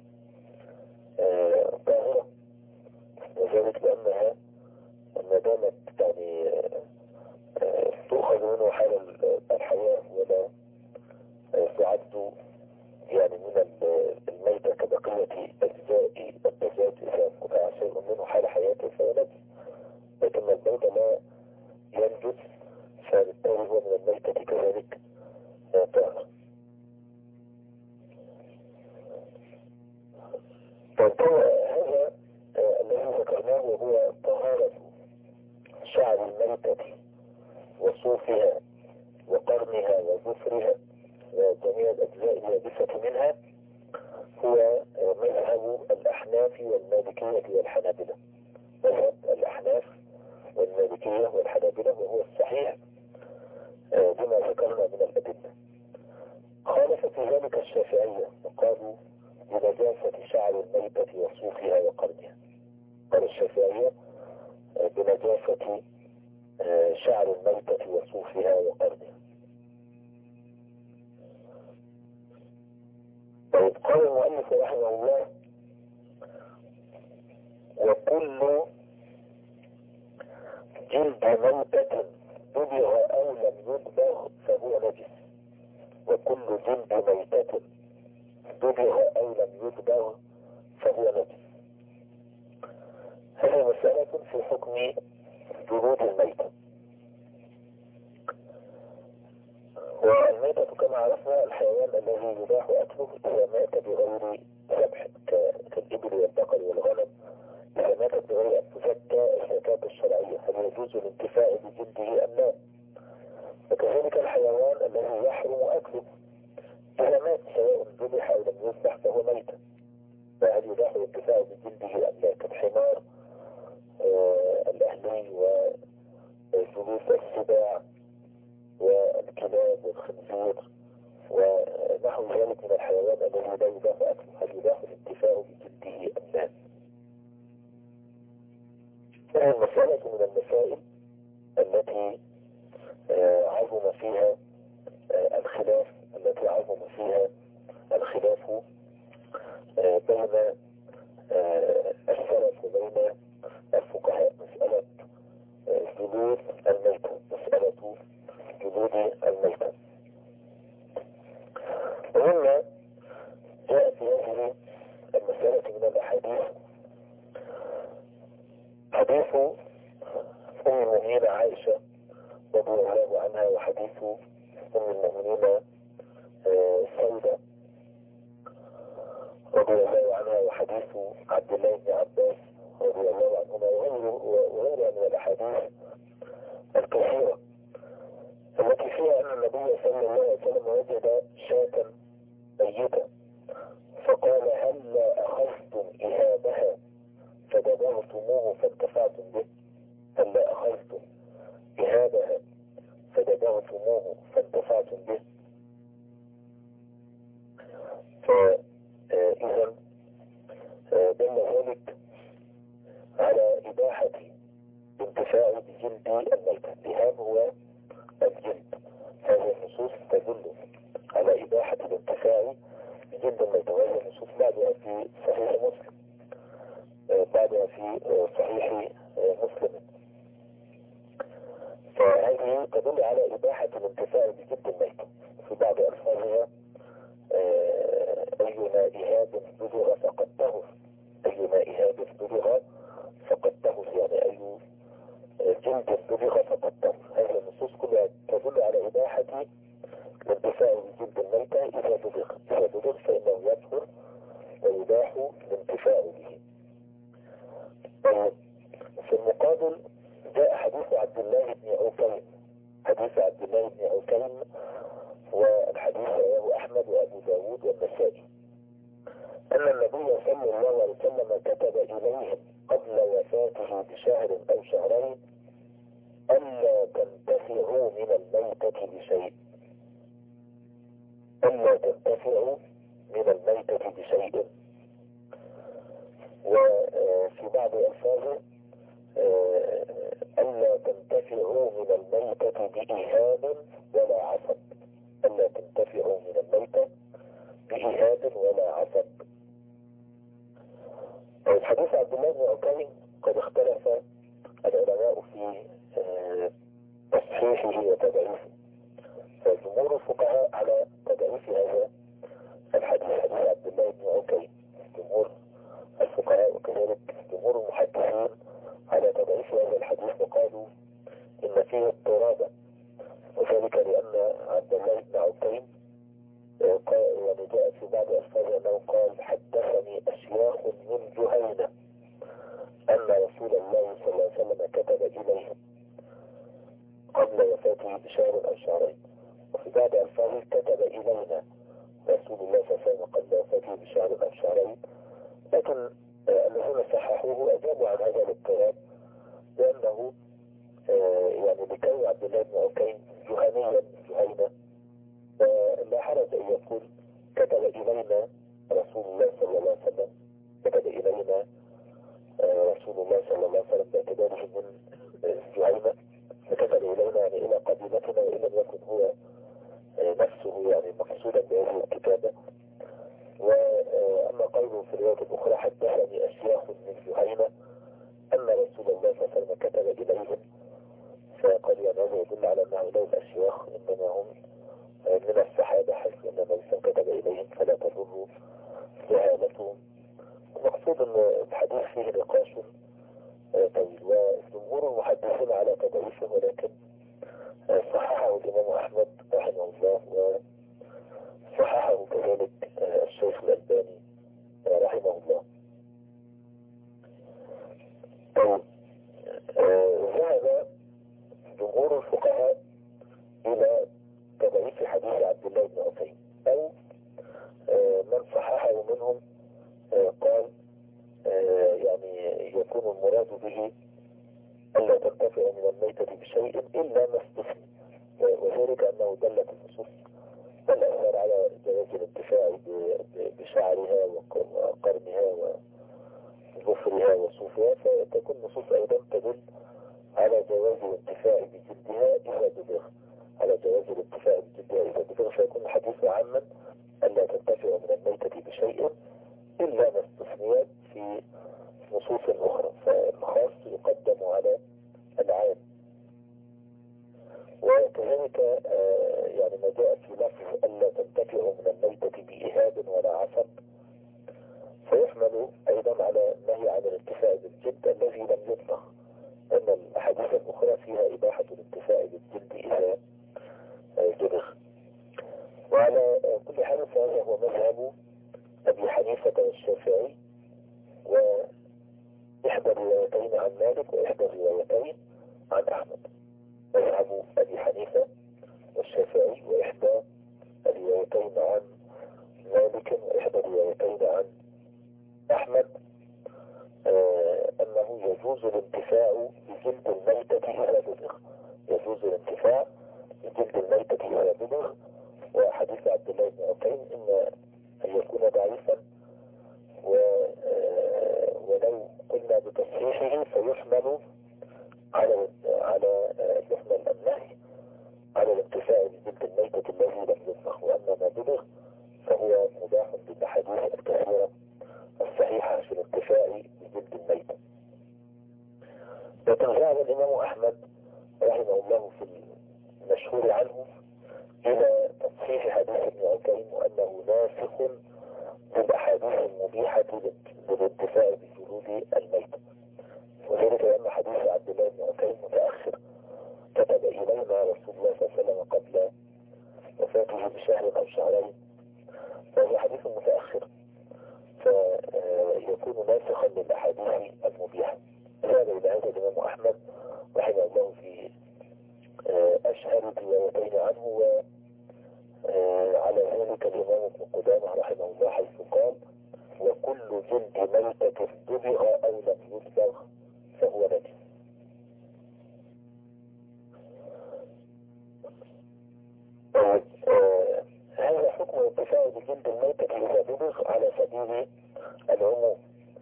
طاهرة، وذلك لأنها ما دامت يعني تؤخذ منه حال الحياة ولا تعد يعني من الميتة كبقية أجزاء الدجاج. إذا قطع شيء منه حال حياته فهو نجس، لكن البيض لا ينجس، فبالتالي هو من الميتة كذلك طاهر. هذا الذي ذكرناه وهو طهارة شعر الميتة وصوفها وقرنها وظفرها وجميع الأجزاء اليابسة منها هو مذهب الأحناف والمالكية والحنابلة. مذهب الأحناف والمالكية والحنابلة وهو الصحيح بما ذكرنا من الأدلة. خالف في ذلك الشافعية وقالوا بنجاسة شعر الميتة وصوفها وقرنها. قال الشافعية بنجاسة شعر الميتة وصوفها وقرنها. طيب قال المؤلف رحمه الله: وكل جلد ميتة دبغ أو لم يدبغ فهو نجس. وكل جلد ميتة دبغ أو لم يدبغ فهو نجس. هذه مسألة في حكم جلود الميتة. والميتة كما عرفنا الحيوان الذي يباح أكله إذا مات بغير ذبح كالإبل والبقر والغنم. إذا ماتت بغير أن تزكى الزكاة الشرعية هل يجوز الانتفاع بجلده أم لا؟ وكذلك الحيوان الذي يحرم أكله إذا مات سواء ذبح أو لم يذبح فهو ميت، فهل يباح الانتفاع بجلده أم لا؟ كالحمار مسألة من المسائل التي عظم فيها الخلاف، التي عظم فيها الخلاف بين السلف وبين الفقهاء، مسألة جلود الميتة، مسألة جلود الميتة. ومما جاء في هذه المسألة من الأحاديث حديث أم المؤمنين عائشة رضي الله عنها، وحديث أم المؤمنين سودة رضي الله عنها، وحديث عبد الله بن عباس رضي الله عنهما، وغيرها من الأحاديث الكثيرة التي فيها أن النبي صلى الله عليه وسلم وجد شاة ميتة فقال: هل أخذتم إهابها فدبغتموه فانتفعتم به؟ هل أخذتم إهابها فدبغتموه فانتفعتم به؟ فإذا دل ذلك على إباحة الانتفاع بجلد الميتة. الإهاب هو الجلد. هذه النصوص تدل على إباحة الانتفاع بجلد الميتة، وهذه النصوص بعدها في صحيح مسلم، بعدها في صحيح مسلم. فهذه تدل على إباحة الانتفاع بجلد الميتة. في بعض ألفاظها أيما إهاب بلغ فقد طهر، أيما إهاب بلغ فقد طهر، يعني أي جلد بلغ فقد طهر. هذه النصوص كلها تدل على إباحة الانتفاع بجلد الميتة إذا بلغ فإنه يطهر ويباح الانتفاع به. في المقابل جاء حديث عبد الله بن عكيم، حديث عبد الله بن عكيم، والحديث رواه أحمد وأبو داود والنسائي، أن النبي صلى الله عليه وسلم كتب إليهم قبل وفاته بشهر أو شهرين ألا تنتفعوا من الميتة بشيء، ألا تنتفعوا من الميتة بشيء. وفي بعض ألفاظه ألا تنتفعوا من الميتة بإهاب ولا عصب، ألا تنتفعوا من الميتة بإهاب ولا عصب. الحديث عبد الله بن عكيم قد اختلف العلماء في تصحيحه وتضعيفه، فجمهور الفقهاء على تضعيف هذا الحديث، حديث عبد الله بن عكيم، جمهور الفقهاء وكذلك جمهور المحدثين على تضعيف هذا الحديث، وقالوا إن فيه اضطرابا، وذلك لأن عبد الله بن عكيم يعني جاء في بعض ألفاظه أنه قال: حدثني أشياخ من جهينة أن رسول الله صلى الله عليه وسلم كتب إليهم قبل وفاته بشهر أو شهرين. وفي بعض ألفاظه كتب إلينا رسول الله صلى الله عليه وسلم قبل وفاته بشهر أو شهرين. لكن الذين صححوه أجابوا عن هذا الاضطراب بأنه يعني لكي عبد الله بن عكيم جهنيا من جهينة لا حرج أن يقول كتب إلينا رسول الله صلى الله عليه وسلم، كتب إلينا رسول الله صلى الله عليه وسلم باعتباره من جهينة، فكتب إلينا يعني إلى قبيلتنا، وإن لم يكن هو نفسه يعني مقصودا بهذه الكتابة. وأما قوله في الرواية الأخرى حدثني أشياخ من جهينة أن رسول الله صلى الله عليه وسلم كتب إليهم، فقال يعني هذا يدل على أن هؤلاء الأشياخ إنما هم من الصحابة، حيث أن النبي كتب إليهم فلا تضر جهالتهم. المقصود أن الحديث فيه نقاش طويل، وجمهور المحدثين على تضعيفه، ولكن صححه الإمام أحمد رحمه الله، وصححه كذلك الشيخ الألباني رحمه الله. ذهب جمهور الفقهاء إلى تضعيف حديث عبد الله بن عكيم، أو من صححه منهم قال يعني يكون المراد به ألا تنتفع من الميتة بشيء إلا ما استثني، وذلك أنه دلت النصوص والآثار على جواز الانتفاع بشعرها وقرنها وظفرها وصوفها نصوصها، فتكون نصوص أيضا تدل على جواز الانتفاع بجلدها إذا دبغ، على جواز الانتفاع بجلدها إذا دبغ، فيكون الحديث عاما ألا تنتفع من الميتة بشيء إلا ما استثنيت في نصوص أخرى، فالخاص يقدم على العام. وكذلك يعني ما جاء في لفظ ألا تنتفع من الميتة بإهاب ولا عصب، فيحمل أيضا على النهي عن الانتفاع بالجلد الذي لم يطلق، أن الأحاديث الأخرى فيها إباحة الانتفاع بالجلد إذا دبغ. وعلى كل حال فهذا هو مذهب أبي حنيفة والشافعي، وإحدى الروايتين عن مالك وإحدى الروايتين عن أحمد. مذهب أبي حنيفة والشافعي وإحدى الروايتين عن مالك وإحدى الروايتين عن أحمد أنه يجوز الانتفاع بجلد الميتة إذا دبغ، يجوز الانتفاع بجلد الميتة إذا دبغ. وحديث عبد الله بن عقيل إما أن يكون ضعيفا، ولو قلنا بتصحيحه فيحمل على يحمل النهي على الانتفاع بجلد الميتة الذي لم يطبخ، وأما ما دبغ فهو مباح بالأحاديث الكثيرة الصحيحة في الانتفاع بجلد الميتة. لكن ذهب الإمام أحمد رحمه الله في المشهور عنه إلى تصحيح حديث ابن عكيم وأنه ناسخ للأحاديث المبيحة للانتفاع بجلود الميتة، وذلك لأن حديث عبد الله بن عكيم متأخر، كتب إلينا رسول الله صلى الله عليه وسلم قبل وفاته بشهر أو شهرين، فهو حديث متأخر فيكون ناسخا للأحاديث المبيحة. هذا إلى هذا الإمام أحمد رحمه الله في أشهر الروايتين عنه. وعلى ذلك الإمام ابن قدامة رحمه الله حيث قال: وكل جلد ميتة دبغ أو لم يدبغ فهو نجس. هذا حكم الانتفاع بجلد الميتة إذا دبغ على سبيل العموم،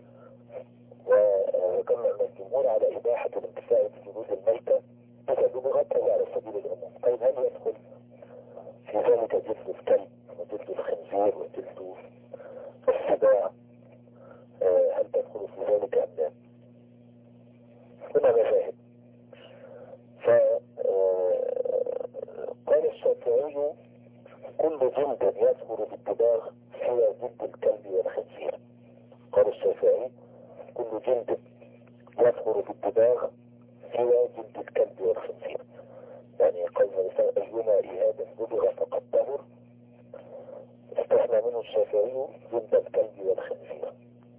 وكما أن الجمهور على إباحة الانتفاع بجلود الميتة إذا دبغت على سبيل العموم. طيب هل يدخل في ذلك جلد الكلب وجلد الخنزير وجلد السباع؟ هل تدخل في ذلك أم لا؟ هنا مذاهب. فقال الشافعي: كل جلد يظهر بالدباغ سوى جلد الكلب والخنزير. قال الشافعي: كل جلد يظهر بالدباغ سوى جلد الكلب والخنزير، يعني قال الإنسان أيما إهاب دبغ فقد طهر، استثنى منه الشافعي جلد الكلب والخنزير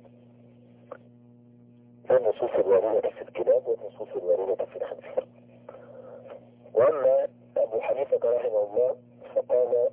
والنصوص الواردة في الكلاب والنصوص الواردة في الخنزير. وأما أبو حنيفة رحمه الله فقال: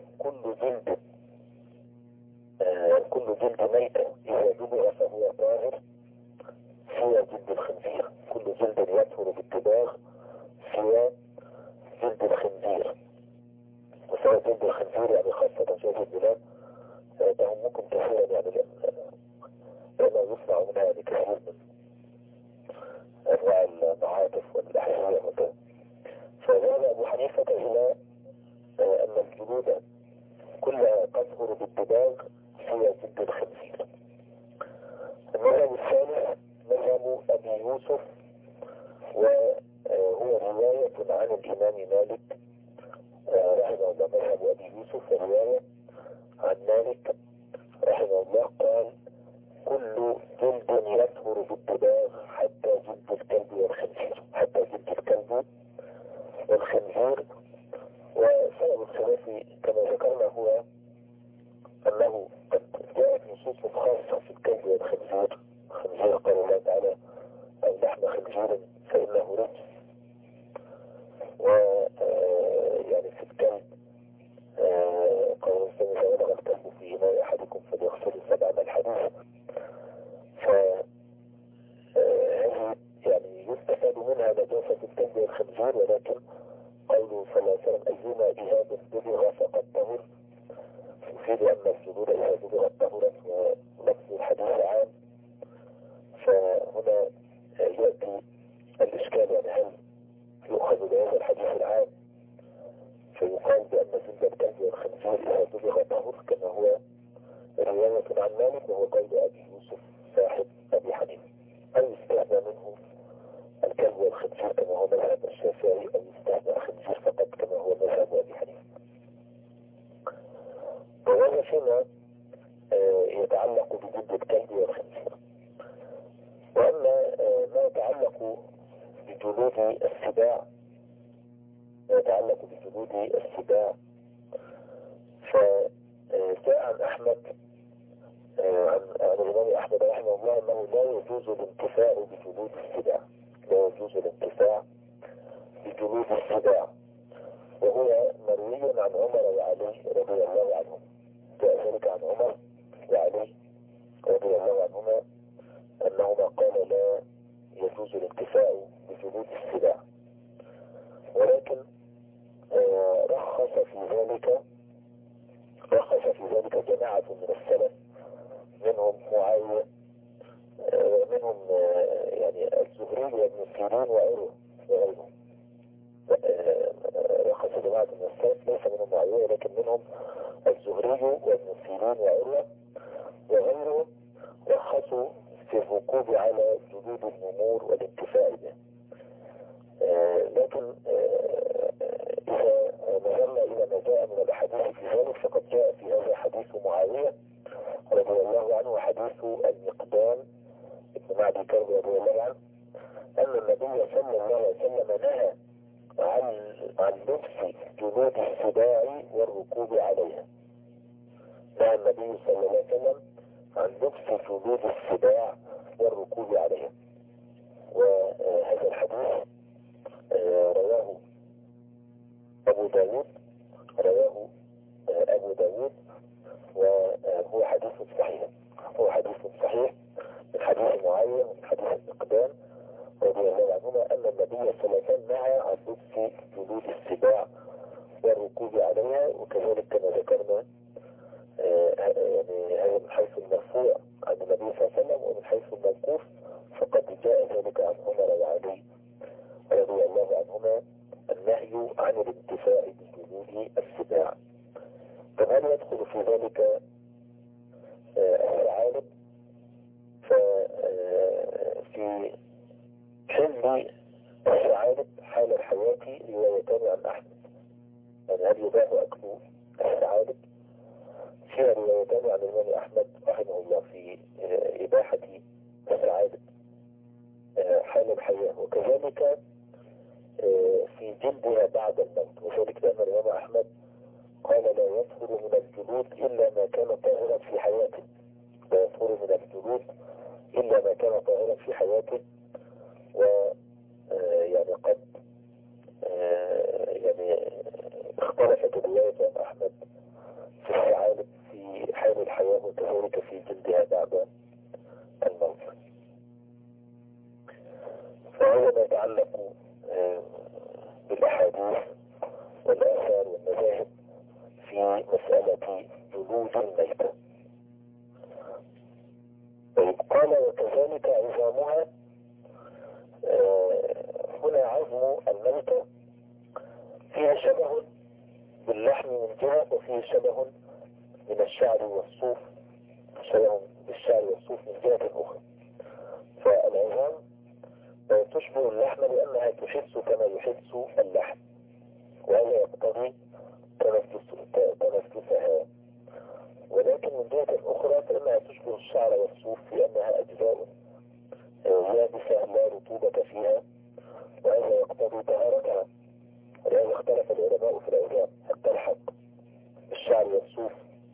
كل جلد ميتة إذا دبغ فهو طاهر سوى جلد الخنزير، كل جلد يطهر بالدباغ سوى جلد الخنزير. وسوى جلد الخنزير يعني خاصة في هذه البلاد تهمكم كثيرا، يعني لأنه يصنع منها كثير من أنواع المعاطف والأحذية وكذا. فذهب أبو حنيفة إلى أن الجلود كلها تطهر بالدباغ سوى جلد الخنزير. المذهب الثالث مذهب أبي يوسف، وهو رواية عن الإمام مالك رحمه الله. مذهب أبي يوسف رواية عن مالك رحمه الله قال: كل جلد يطهر بالدباغ حتى جلد الكلب والخنزير، حتى جلد الكلب والخنزير. وسبب الخلاف كما ذكرنا هو أنه قد جاءت نصوص خاصة في الكلب والخنزير. الخنزير قال الله تعالى: أو لحم خنزير فإنه رجس. ويعني في الكلب قال الإنسان: إذا ولغ الكلب في إناء أحدكم فليغسل 7 الحديث. فهذه يعني يستفاد منها نجاسة الكلب والخنزير، ولكن قوله صلى الله عليه وسلم: أيما إهاب دبغ فقد طهر، يفيد أن الجلود إذا دبغت طهرت، ولفظ الحديث عام. فهنا يتعلق بجلود السباع فجاء عن أحمد عن الإمام أحمد رحمه الله أنه لا يجوز الانتفاع بجلود السباع، لا يجوز الانتفاع بجلود السباع، وهو مروي عن عمر وعلي رضي الله عنهم. جاء ذلك عن عمر وعلي رضي الله عنهما أنهما قال لا يجوز الانتفاع بجلود السباع، ولكن رخص في ذلك جماعة من السلف، منهم معاوية، منهم يعني الزهري وابن سيرين وغيرهم. رخص جماعة من السلف ليس منهم معاوية لكن منهم الزهري وابن سيرين وغيرهم رخصوا في الركوب على جلود النمور والانتفاع به. لكن إذا نظرنا إلى ما جاء من الأحاديث في ذلك فقد جاء في هذا حديث معاوية رضي الله عنه وحديث المقدام ابن معدي كرب رضي الله عنه أن النبي صلى الله عليه وسلم نهى عن لبس جلود السباع والركوب عليها. نهى النبي صلى الله عليه وسلم عن لبس جلود السباع والركوب عليها. وهذا الحديث رواه أبو داود وهو حديث صحيح من حديث معاوية ومن حديث المقدام رضي الله عنهما أن النبي صلى الله عليه وسلم نهى عن لبس جلود السباع والركوب عليها. وكذلك كما ذكرنا يعني هذا من حيث المرفوع عن النبي صلى الله عليه وسلم، ومن حيث الموقوف فقد جاء ذلك عن عمر وعلي رضي الله عنهما النهي عن الانتفاع بجلود السباع. فهل يدخل في ذلك الثعالب؟ ففي حل الثعالب حال الحياة روايتان عن أحمد، يعني هل يباح أكل الثعالب؟ فيها روايتان عن الإمام أحمد رحمه الله في إباحة الثعالب حال الحياة، وكذلك في جلدها بعد الموت، وذلك لأن الإمام أحمد قال لا يطهر من الجلود إلا ما كان طاهرا في حياته، لا يطهر من الجلود إلا ما كان طاهرا في حياته. ويعني قد يعني اختلفت رواية أحمد في الثعالب في حال الحياة وكذلك في جلدها بعد الموت. فهذا ما يتعلق بالأحاديث والآثار والمذاهب في مسألة جلود الميتة. قال وكذلك عظامها. هنا عظم الميتة فيها شبه باللحم من جهة وفيه شبه من الشعر والصوف، شبه بالشعر والصوف من جهة أخرى. فالعظام تشبه اللحم لأنها تحس كما يحس اللحم، وهذا يقتضي تنفسها، ولكن من جهة أخرى فإنها تشبه الشعر والصوف لأنها أجزاء يابسة لا رطوبة فيها، وهذا يقتضي طهارتها. ولهذا اختلف العلماء في العظام هل تلحق بالشعر والصوف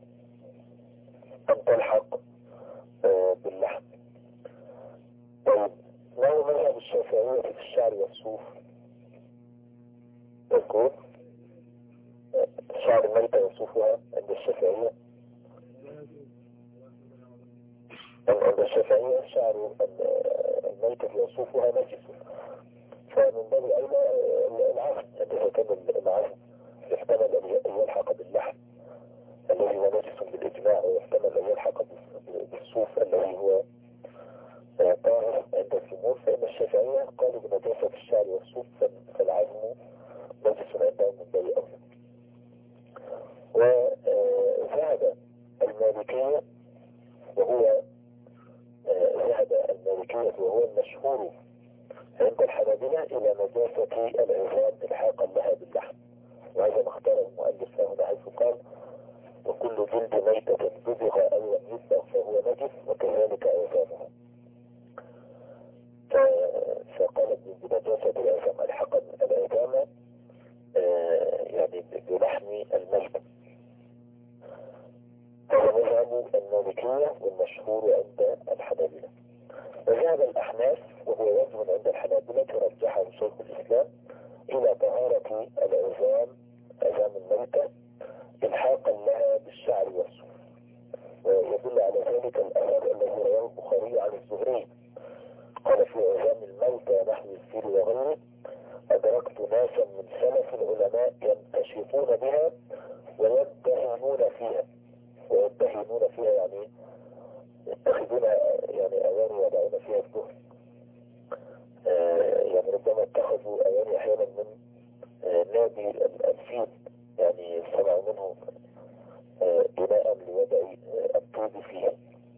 أم تلحق باللحم. طيب ما هو مذهب الشافعية في الشعر والصوف؟ يقول شعر الميتة وصوفها عند الشافعية، عند الشافعية شعر الميتة وصوفها نجس، فمن باب أولى العزم، إذا كان العزم يحتمل أن يلحق باللحم الذي هو نجس بالإجماع، ويحتمل أن يلحق بالصوف الذي هو طاهر عند الجمهور، فإن الشافعية قالوا بنجاسة الشعر والصوف فالعزم نجس عندهم من باب أولى. وذهب المالكية وهو المشهور عند الحنابلة إلى نجاسة العظام إلحاقا لها باللحم، وهذا ما اختاره المؤلف هنا حيث قال وكل جلد ميتة دبغ أو لم يدبغ فهو نجس وكذلك عظامها. فقال المشهور عند الحنابلة. وذهب الأحناف وهو وجه عند الحنابلة رجحه شيخ الإسلام إلى طهارة عظام الميتة إلحاقا لها بالشعر والصوف. ويدل على ذلك الأثر الذي رواه البخاري عن الزهري قال في عظام الموتى نحو الفيل وغيره: أدركت ناسا من سلف العلماء ينتشطون بها ويدهنون فيها. يعني يتخذون يعني أواني يضعون فيها الدهن. يعني ربما اتخذوا أواني أحيانا من نادي الفيل، يعني صنعوا منه إناء لوضع الطيب فيه.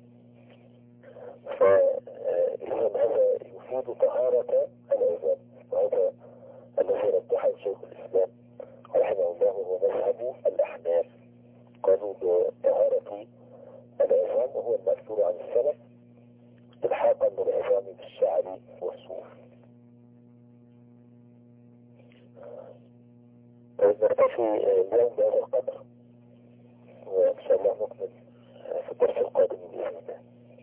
فإذا هذا يفيد طهارة العظام، وهذا الذي رجحه شيخ الإسلام رحمه الله وهو مذهب الأحناف. قالوا بطهارة العظام وهو المأثور عن السلف الحاقا للعظام بالشعر والصوف. طيب نكتفي اليوم بهذا القدر، وإن شاء الله نكمل في الدرس القادم بإذن الله.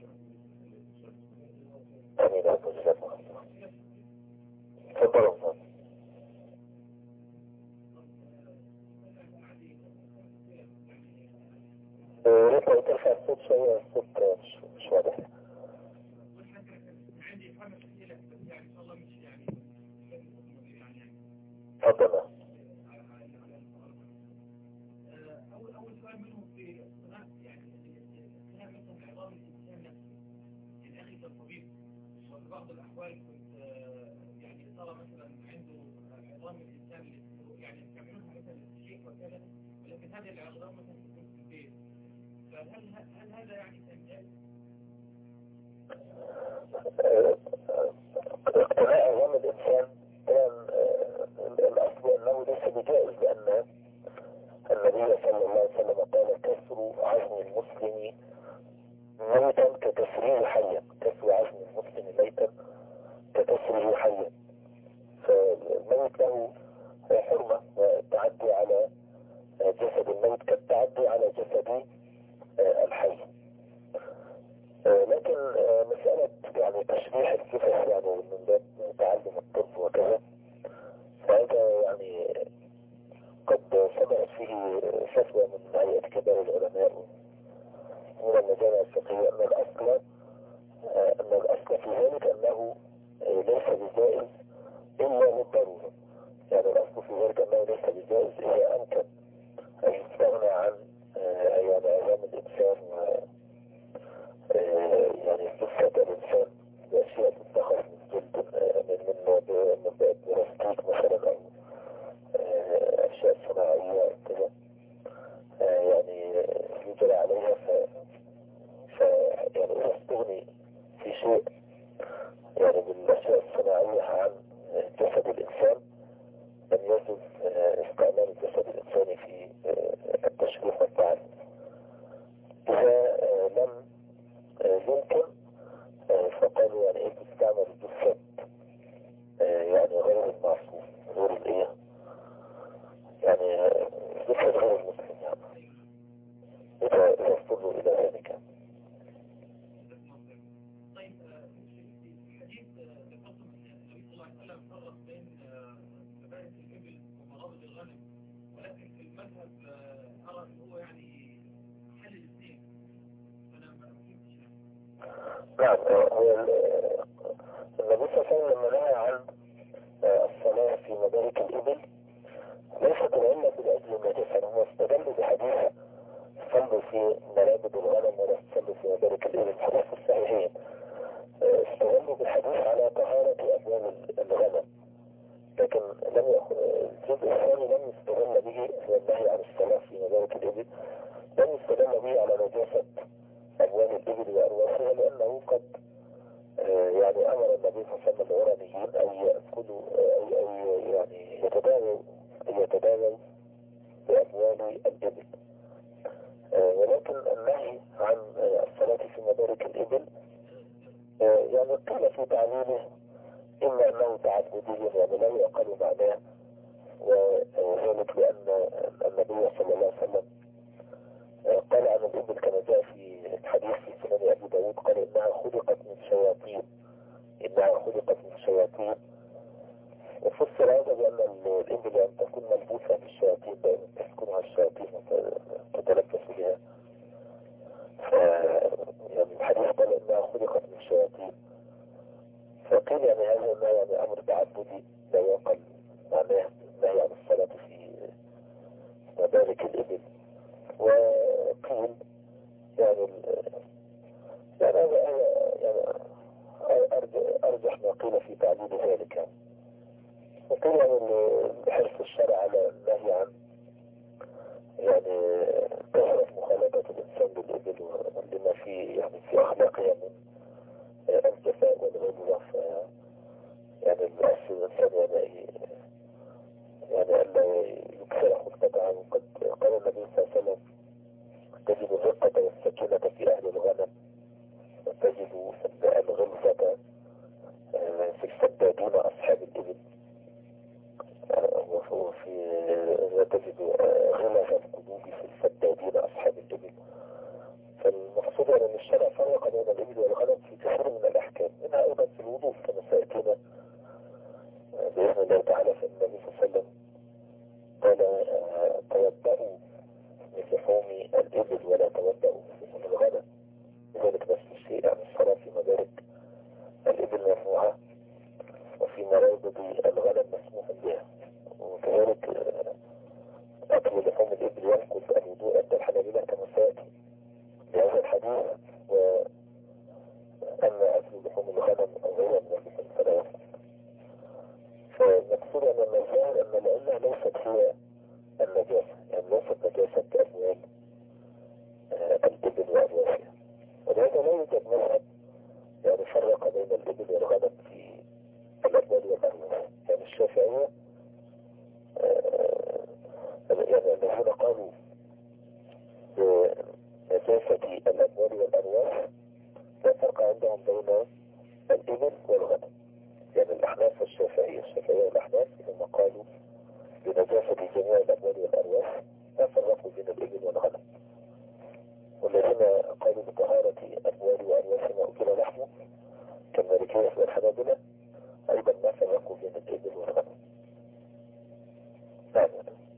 آمين يا رب. جزاكم الله خيرا. تفضلوا. ريت لو ترفع الصوت شوية، الصوت مش واضح. تفضل. أول سؤال منهم في الصناعة، يعني اختلاف مثلا عظام الإنسان نفسه. يعني أخي كطبيب وفي بعض الأحوال كنت يعني ترى مثلا عنده عظام الإنسان يعني يستعملونها مثلا للتشيك وكذا، ولكن هذه العظام مثلا تكون في البيت، فهل هذا يعني تنجل؟ اقتناء عظام الإنسان كان الأصل أنه ليس بجائز، لأن النبي صلى الله عليه وسلم قال: كسر عظم المسلم ميتا ككسره حيا. كسر عظم المسلم ميتا ككسره حيا. فالميت له حرمة، والتعدي على جسد الميت كالتعدي على جسد الحي. لكن مسألة يعني تشريح الجثث يعني من باب تعلم الطب وكذا، فهذا يعني قد صدرت فيه فتوى من هيئة كبار العلماء من المجامع الفقهية أن الأصل في ذلك أنه ليس بجائز إلا للضرورة. يعني الأصل في ذلك أنه ليس بجائز إذا أمكن أن يستغنى عن يعني عظام الإنسان يعني جثة الإنسان بأشياء تتخذ من جلد من بلاستيك مثلا، أو أشياء صناعية أو كذا يعني يجرى عليها. يعني إذا استغني في شيء يعني بالأشياء الصناعية عن جسد الإنسان، لم يجوز استعمال جسد الإنسان في التشريح والتعليم. إذا لم يمكن فقالوا يعني إيه تستعمل الجسد يعني غير المعصوم، غير الإيه يعني جسد غير المسلم، يعني إذا اضطروا إلى ذلك. طيب في حديث ذكرتم ان النبي صلى الله عليه وسلم فرق بين مبارك الإبل ومرابض الغنم، ولكن في المذهب أرى أن هو يعني حل الاثنين، فأنا ما فهمتش يعني. نعم، هو النبي صلى الله عليه وسلم لما نهى عن الصلاة في مبارك الإبل ليست العلة بالأجل النجاسة. هم استدلوا بحديث: صلوا في مرابض الغنم ولا تصلوا في مبارك الإبل، حديث الصحيحين. استدلوا بالحديث على طهارة أبواب الغنم، لكن لم يأخذ الجزء الثاني لم يستدل به، هو النهي عن الصلاة في مبارك الإبل، لم يستدل به على نجاسة أبواب الإبل وأرواحها، لأنه قد يعني أمر النبي صلى الله عليه وسلم العرنيين أن يأكلوا أي يعني يتداووا بأبواب الإبل. ولكن النهي عن الصلاة في مبارك الإبل يعني قيل في تعليمه إما أنه تعبدي يعني لا يعقل معناه، وذلك لأن النبي صلى الله عليه وسلم قال عن الإبل كما جاء في الحديث في سنن أبي داود قال إنها خلقت من شياطين، إنها خلقت من شياطين. وفسر هذا بأن الإبل أن تكون ملبوسة بالشياطين تسكنها الشياطين وتتلبس بها. يعني الحديث قال إنها خلقت من شياطين، فقيل يعني هذا ما يعني أمر تعبدي لا يعقل معناه النهي عن الصلاة في مبارك الإبل. وقيل يعني هذا يعني أرجح ما قيل في تعليل ذلك يعني. وقيل يعني بحرص الشرع على النهي عن يعني كثرة مخالطة الإنسان بالإبل ولما فيه يعني في أخلاقها من الجفاء والغلظة. يعني الأصل الإنسان يعني ألا يكسر خلقته. وقد قال النبي صلى الله عليه وسلم تجد الرقة والسكينة في أهل الغنم وتجد الغلظة في السدادين أصحاب الإبل، وتجد غلظ القلوب في السدادين أصحاب الإبل. فالمقصود أن الشرع فرق بين الإبل والغنم في كثير من الأحكام، منها أيضا في الوضوء كما سيأتينا بإذن الله تعالى. فالنبي صلى الله عليه وسلم قال توضأوا من لحوم الإبل ولا توضأوا من لحوم الغنم. لذلك نفس الشيء يعني الصلاة في مبارك الإبل ممنوعة وفي مرابض الغنم مسموح بها. وكذلك أكل لحوم الإبل ينقض الوضوء عند الحنابلة كما سيأتي بهذا الحديث. وأما أكل لحوم الغنم أو غيرها من اللحوم فلا ينقض. فالمقصود أن الظاهر أن العلة ليست هي النجاسة، يعني ليست نجاسة أموال الإبل وأرواحها. ولهذا لا يوجد مذهب يعني فرق بين الإبل والغنم في الأموال والأرواح. يعني الشافعية يعني الذين قالوا بنجاسة الأموال والأرواح لا فرق عندهم بين الإبل والغنم. يعني الأحناف والشافعية، الشافعية والأحناف هم قالوا بنجاسة جميع الأموال والأرواح لا فرقوا بين الإبل والغنم. والذين قالوا بطهارة أموال وأرواح ما أكل لحمه كالمالكية والحنابلة أيضا ما فرقوا بين الإبل والغنم. نعم.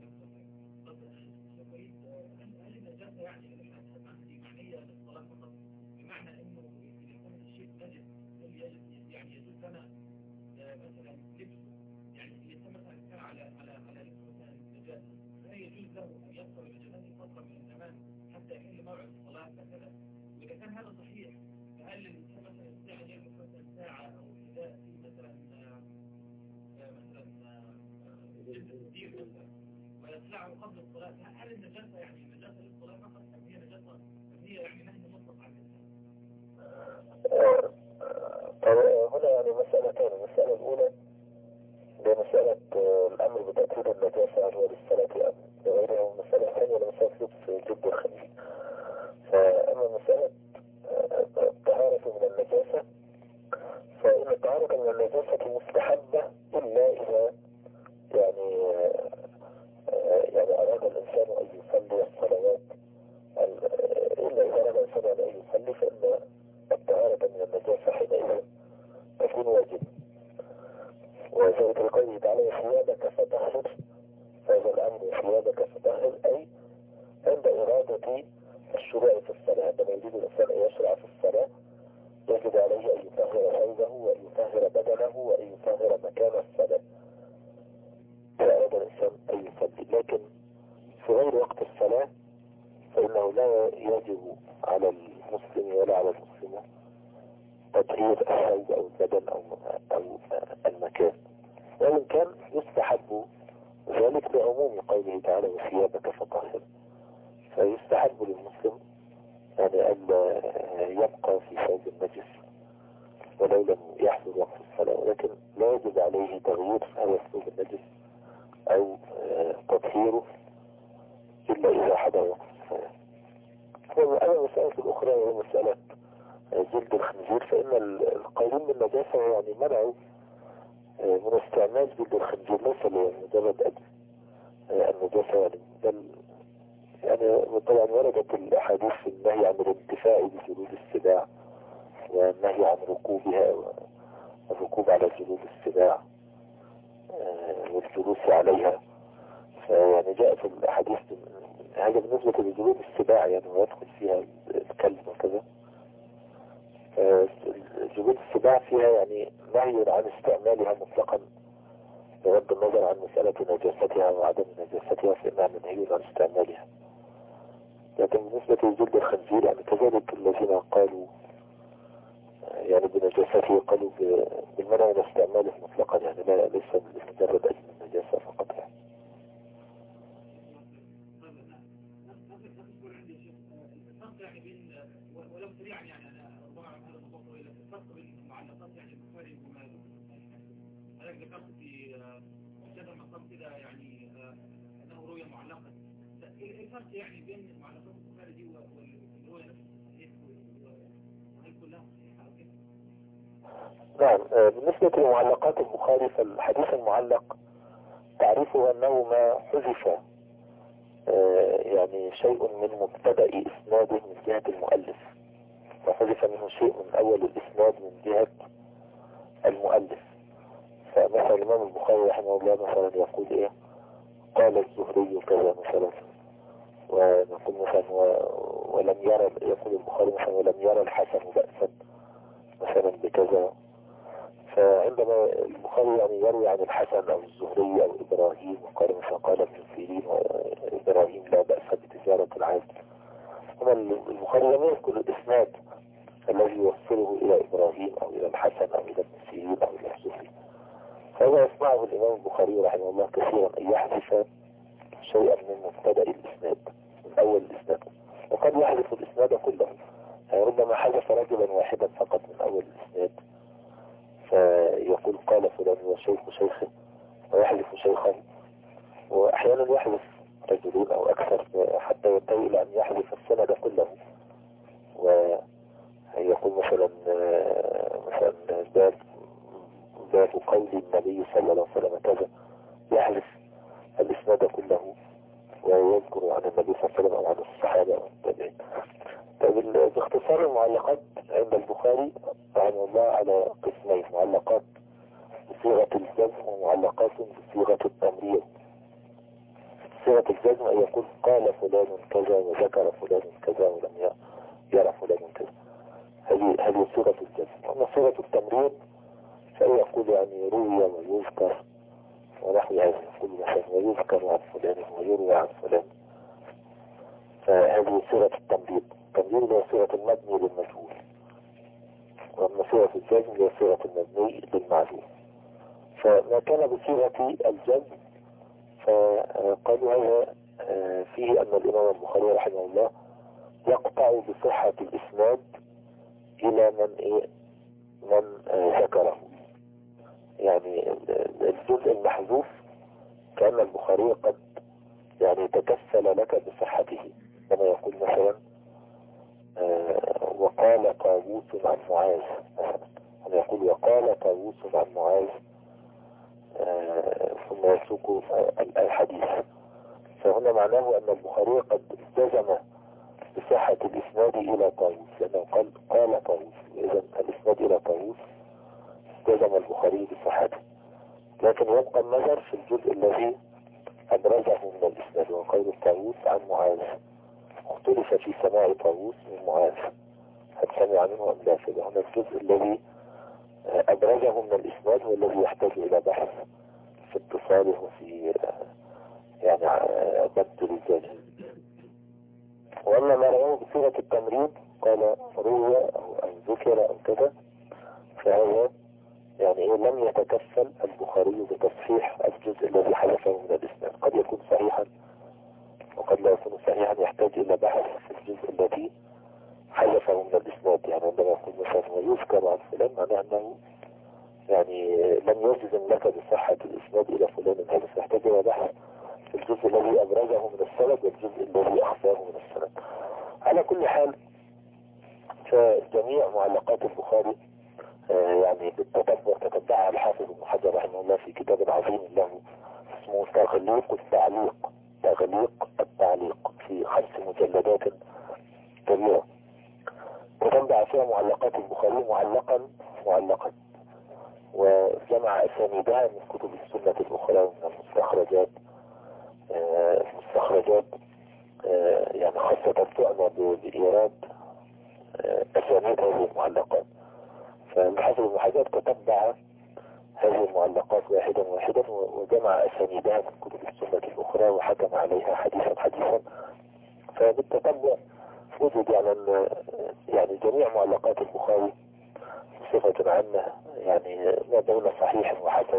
حتى يحل موعد الصلاة مثلا. وإذا كان هذا صحيح فهل الإنسان مثلا يستطيع أن يلبس مثلا ساعة أو حذاء في مثلا جلد كثير مثلا ويطلعه قبل الصلاة؟ هل النجاسة يعني النجاسة للصلاة فقط أم هي نجاسة أم هي يعني نهي مطلق عن الإنسان؟ هنا يعني مسألتين. المسألة الأولى هي مسألة الأمر بتأكيد النجاسة هو للصلاة أم لغيرها. والمسألة الثانية لمسألة لبس جلد الخنزير. فأما مسألة الطهارة من النجاسة فإن الطهارة من النجاسة مستحبة إلا إذا يعني أراد الإنسان أن يصلي الصلوات، إلا إذا أراد الإنسان أن يصلي فإن الطهارة من النجاسة حينئذ تكون واجبة. وذلك لقوله تعالى ثيابك فطهر. هذا الأمر ثيابك فطهر أي عند إرادة الشروع في الصلاة. عندما يريد الإنسان أن يشرع في الصلاة يجب عليه أن يطهر ثوبه وأن يطهر بدنه وأن يطهر مكان الصلاة إذا أراد الإنسان أن يصلي. لكن في غير وقت الصلاة فإنه لا يجب على المسلم ولا على المسلمة تطهير الثوب أو البدن أو المكان. وإن كان يستحب ذلك لعموم قوله تعالى وثيابك فطهر. فيستحب للمسلم يعني أن يبقى في ثوب النجس ولو لم يحضر وقت الصلاة، ولكن لا يجب عليه تغيير هذا الثوب النجس أو تطهيره إلا إذا حضر وقت الصلاة. وأما المسألة الأخرى هي مسألة جلد الخنزير، فإن القائلين بالنجاسة يعني منعوا من استعمال جلد الخنزير ليس لمجرد النجاسة يعني، بل يعني طبعا وردت الأحاديث في النهي عن الانتفاع بجلود السباع والنهي عن ركوبها والركوب على جلود السباع والجلوس عليها. فيعني جاءت الأحاديث هذا بالنسبة لجلود السباع يعني ويدخل فيها الكلب وكذا. جلود السباع فيها يعني نهي عن استعمالها مطلقا بغض النظر عن مسألة نجاستها وعدم نجاستها، فإنها منهي عن استعمالها. لكن بالنسبة لجلد الخنزير يعني كذلك الذين قالوا يعني بنجاسته قالوا بالمنع من استعماله مطلقا، يعني لا ليس بمجرد أجل النجاسة فقط يعني. يعني بين ولو سريعا يعني انا اربعه على هذا الموضوع طويل، الفرق بين المعلقات يعني البخاري وما انا ذكرت في كذا مقام كده يعني انه رؤيا معلقه. ايه الفرق يعني بين معلقات البخاري دي والرؤيا نفسها؟ وهل كلها صحيحه او كده؟ نعم. بالنسبة لمعلقات البخاري فالحديث المعلق تعرفه أنه ما حذف يعني شيء من مبتدأ إسناده من جهة المؤلف، وحذف منه شيء من أول الإسناد من جهة المؤلف. فمثلا الإمام البخاري رحمه الله مثلا يقول إيه قال الزهري كذا مثلا، ونقول مثلا ولم يرى، يقول البخاري مثلا ولم يرى الحسن بأسا مثلا بكذا. فعندما البخاري يعني يروي عن الحسن أو الزهري أو إبراهيم وقال مثلا قال ابن سيرين وإبراهيم لا بأس بتجارة العبد، هنا البخاري لم يذكر الإسناد الذي يوصله إلى إبراهيم أو إلى الحسن أو إلى ابن سيرين أو إلى الزهري. فهذا يصنعه الإمام البخاري رحمه الله كثيرا أن يحذف شيئا من مبتدأ الإسناد من أول الإسناد، وقد يحذف الإسناد كله، يعني ربما حذف رجلا واحدا فقط من أول الإسناد فيقول قال فلان وشيخ شيخه، ويحذف شيخا، وأحيانا يحذف رجلين أو أكثر حتى ينتهي إلى أن يحذف السند كله، ويقول مثلا باب قول النبي صلى الله عليه وسلم كذا، يحذف الإسناد كله ويذكر عن النبي صلى الله عليه وسلم أو عن الصحابة أو التابعين. طيب باختصار المعلقات عند البخاري رحمه الله على قسمين: معلقات بصيغة الجزم ومعلقات بصيغة التمريض. صيغة الجزم أن يقول قال فلان كذا وذكر فلان كذا ولم يرى فلان كذا، هذه صيغة الجزم. أما صيغة التمريض فهو يقول يعني روي ويذكر ونحو هذا، يقول مثلا ويذكر عن فلان ويروى عن فلان، فهذه صيغة التمريض. التمريض هي صيغة المبني للمجهول، وأما صيغة الجزم هي صيغة المبني للمعلوم. فما كان بصيغة الجزم فقالوا هذا فيه أن الإمام البخاري رحمه الله يقطع بصحة الإسناد إلى من ذكره. يعني الجزء المحذوف كان البخاري قد يعني تكفل لك بصحته، كما يقول مثلا وقال طاووس عن معاذ مثلا، أنا يقول وقال طاووس عن معاذ ثم يسوق الحديث. فهنا معناه أن البخاري قد جزم بصحة الإسناد إلى طاووس، لأنه قال طاووس، إذا الإسناد إلى طاووس جزم البخاري بصحته. لكن يبقى النظر في الجزء الذي أبرزه من الإسناد، وقول طاووس عن معاذ، اختلف في سماع طاووس من معاذ هل سمع منه أم لا. فهنا الجزء الذي أبرزه من الإسناد والذي يحتاج إلى بحث في اتصاله وفي يعني ضبط رجاله. وأما ما رواه بصيغة التمريض قال روى أو ذكر أو كذا، فهذا يعني لم يتكفل البخاري بتصحيح الجزء الذي حدثه من الإسناد. قد يكون صحيحا وقد لا يكون صحيحا، يحتاج إلى بحث في الجزء الذي حدثه من الإسناد. يعني عندما يقول مثلا ويذكر عن فلان معناه أنه يعني لم يجزم لك بصحة الإسناد إلى فلان، هذا سيحتاج إلى بحث في الجزء الذي أبرزه من السند والجزء الذي أخفاه من السند. على كل حال فجميع معلقات البخاري يعني بالتتبع تتبعها الحافظ ابن حجر رحمه الله في كتاب عظيم له اسمه تغليق التعليق، تغليق التعليق في خط معلقا وجمع أسانيدها من كتب السنة الأخرى من المستخرجات يعني خاصة تعنى بإيراد أسانيد هذه المعلقات. فالحافظ ابن حجر تتبع هذه المعلقات واحدا وجمع أسانيدها من كتب السنة الأخرى وحكم عليها حديثا. فبالتتبع وجد يعني جميع معلقات البخاري بصفة عامة يعني ما بين صحيح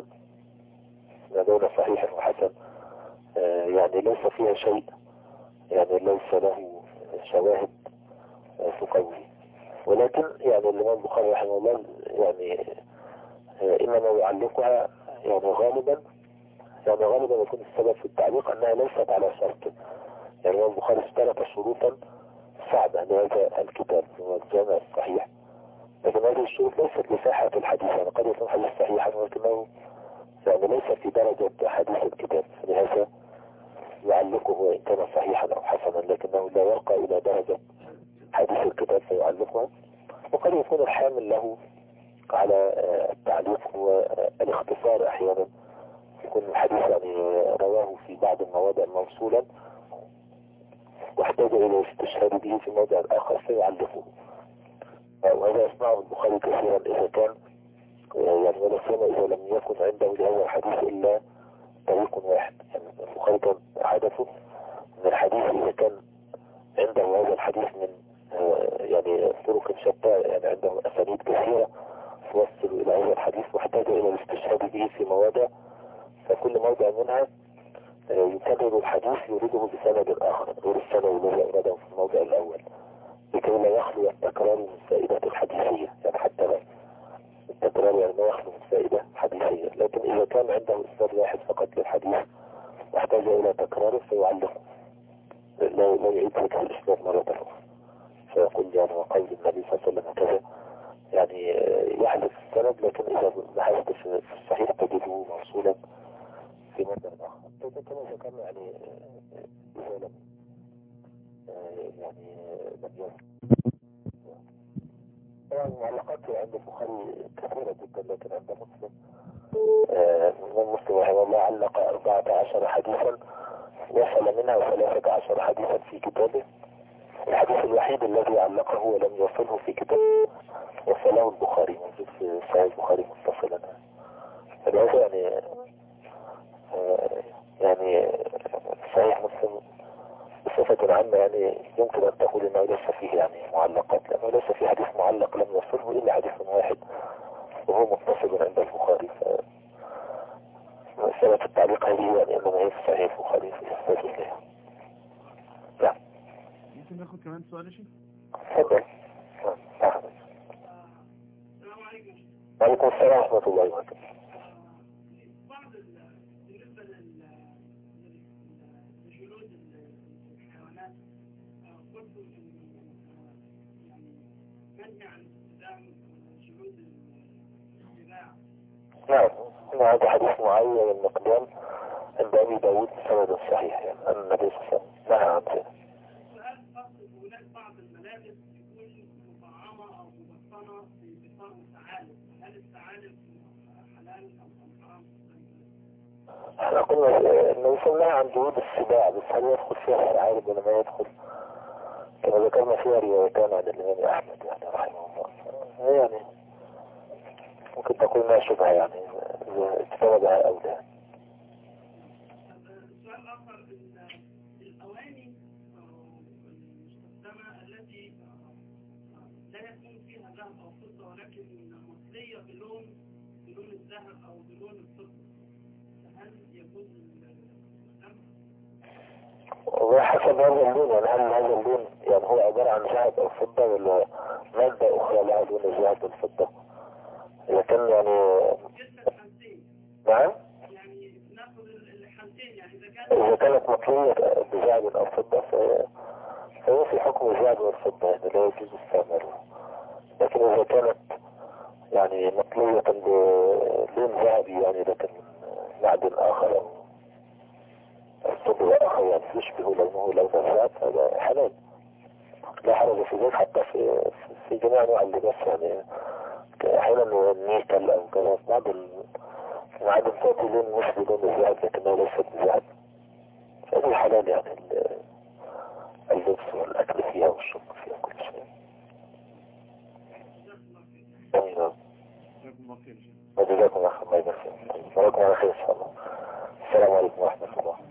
وحسن يعني ليس فيها شيء يعني ليس له شواهد تقوي. ولكن يعني الإمام البخاري رحمه الله يعني إنما يعلقها يعني غالبا يكون السبب في التعليق أنها ليست على شرط. يعني الإمام البخاري اشترط شروطا صعبة لهذا الكتاب هو الجامع الصحيح، لكن هذه الشروط ليست لصحة الحديث. يعني قد يكون حديث صحيحا ولكنه يعني ليس في درجة حديث الكتاب، فلهذا يعلقه وإن كان صحيحا أو حسنا، لكنه لا يرقى إلى درجة حديث الكتاب فيعلقها. وقد يكون الحامل له على التعليق والاختصار. أحيانا يكون الحديث يعني رواه في بعض المواضع موصولا واحتاج إلى الاستشهاد به في موضع آخر فيعلقه، وهذا يصنعه البخاري كثيرا إذا كان يعني ولا سيما إذا لم يكن عنده لهذا الحديث إلا طريق واحد. يعني البخاري كان هدفه من الحديث إذا كان عنده هذا الحديث من يعني طرق شتى، يعني عنده أسانيد كثيرة توصل إلى هذا الحديث واحتاج إلى الاستشهاد به في مواضع، فكل موضع منها يكرر الحديث يريده بسند آخر غير السند الذي أراده في الموضع الأول لكي لا يخلو التكرار من فائدة الحديثية. يعني حتى لا التكرار يعني لا يخلو من فائدة حديثية، لكن إذا كان عنده إسناد واحد فقط للحديث واحتاج إلى تكراره فيعلقه، لا يعيد ذكر الإسناد مرة أخرى فيقول يعني وقول النبي صلى الله عليه وسلم كذا، يعني يحدث السند، لكن إذا بحثت في الصحيح تجده موصولا في مصدر آخر. كما ذكرنا يعني إذا لم يصل طبعا المعلقات عند البخاري كثيرة جدا، لكن عند مسلم رحمه الله علق 14 حديثا وصل منها 13 حديثا في كتابه. الحديث الوحيد الذي علقه ولم يصله في كتابه وصله البخاري موجود في صحيح البخاري متصلا. فلهذا يعني صحيح مسلم بصفة عامة يعني يمكن أن تقول أنه ليس فيه يعني معلقات، لأنه ليس فيه حديث معلق لم يصله إلا حديث واحد وهو متصل عند البخاري. فمسألة التعليق هذه يعني أنه هي في صحيح البخاري في إحساس إليها. نعم. ممكن ناخد كمان سؤال يا شيخ؟ تفضل. السلام عليكم. وعليكم السلام ورحمة الله وبركاته. بالنسبة لجلود الحيوانات قلت يعني منع عن استخدام جلود السباع. نعم هذا حديث معين المقدام عند أبي داود بسند صحيح، يعني أن النبي صلى الله عليه وسلم نهى عن ذلك. سؤال خاص بهناك بعض الملابس تكون مطعمة أو مبطنة بصرف ثعالب، هل الثعالب حلال أم حرام؟ احنا قلنا انه وصلنا عن جهود السباع، بس هل يدخل فيها الثعالب ولا ما يدخل؟ كما ذكرنا فيها روايتان عن الإمام أحمد يعني رحمه الله، يعني ممكن تقول ما شبه يعني اجتنبها أو لا. السؤال الآخر الأواني المستخدمة التي لا يكون فيها ذهب أو فضة ولكن مطلية بلون الذهب أو بلون الفضة، هل يجوز الاستخدام؟ وحسب هذا اللون، يعني هل هذا اللون يعني هو عبارة عن ذهب أو فضة ولا مادة أخرى لها لون الذهب والفضة؟ إذا كان يعني نعم؟ يعني ناخذ الحالتين، يعني إذا كانت مطلية بذهب أو فضة فهو في حكم الذهب والفضة، يعني لا يجوز استعماله. لكن إذا كانت يعني مطلية بلون ذهبي يعني لكن من معدن آخر أو الصبغ آخر يعني يشبه لونه لون الذهب هذا حلال، لا حرج في ذلك حتى في جميع أنواع اللباس، يعني أحيانا النيكل أو كذا بعض المعادن تأتي لون مش بدون الذهب لكنها ليست بذهب، فهذه حلال يعني اللبس والأكل فيها والشرب فيها كل شيء. أيضا وجزاكم الله خير. الله يبارك فيكم. نراكم على خير إن شاء الله. السلام عليكم ورحمة الله.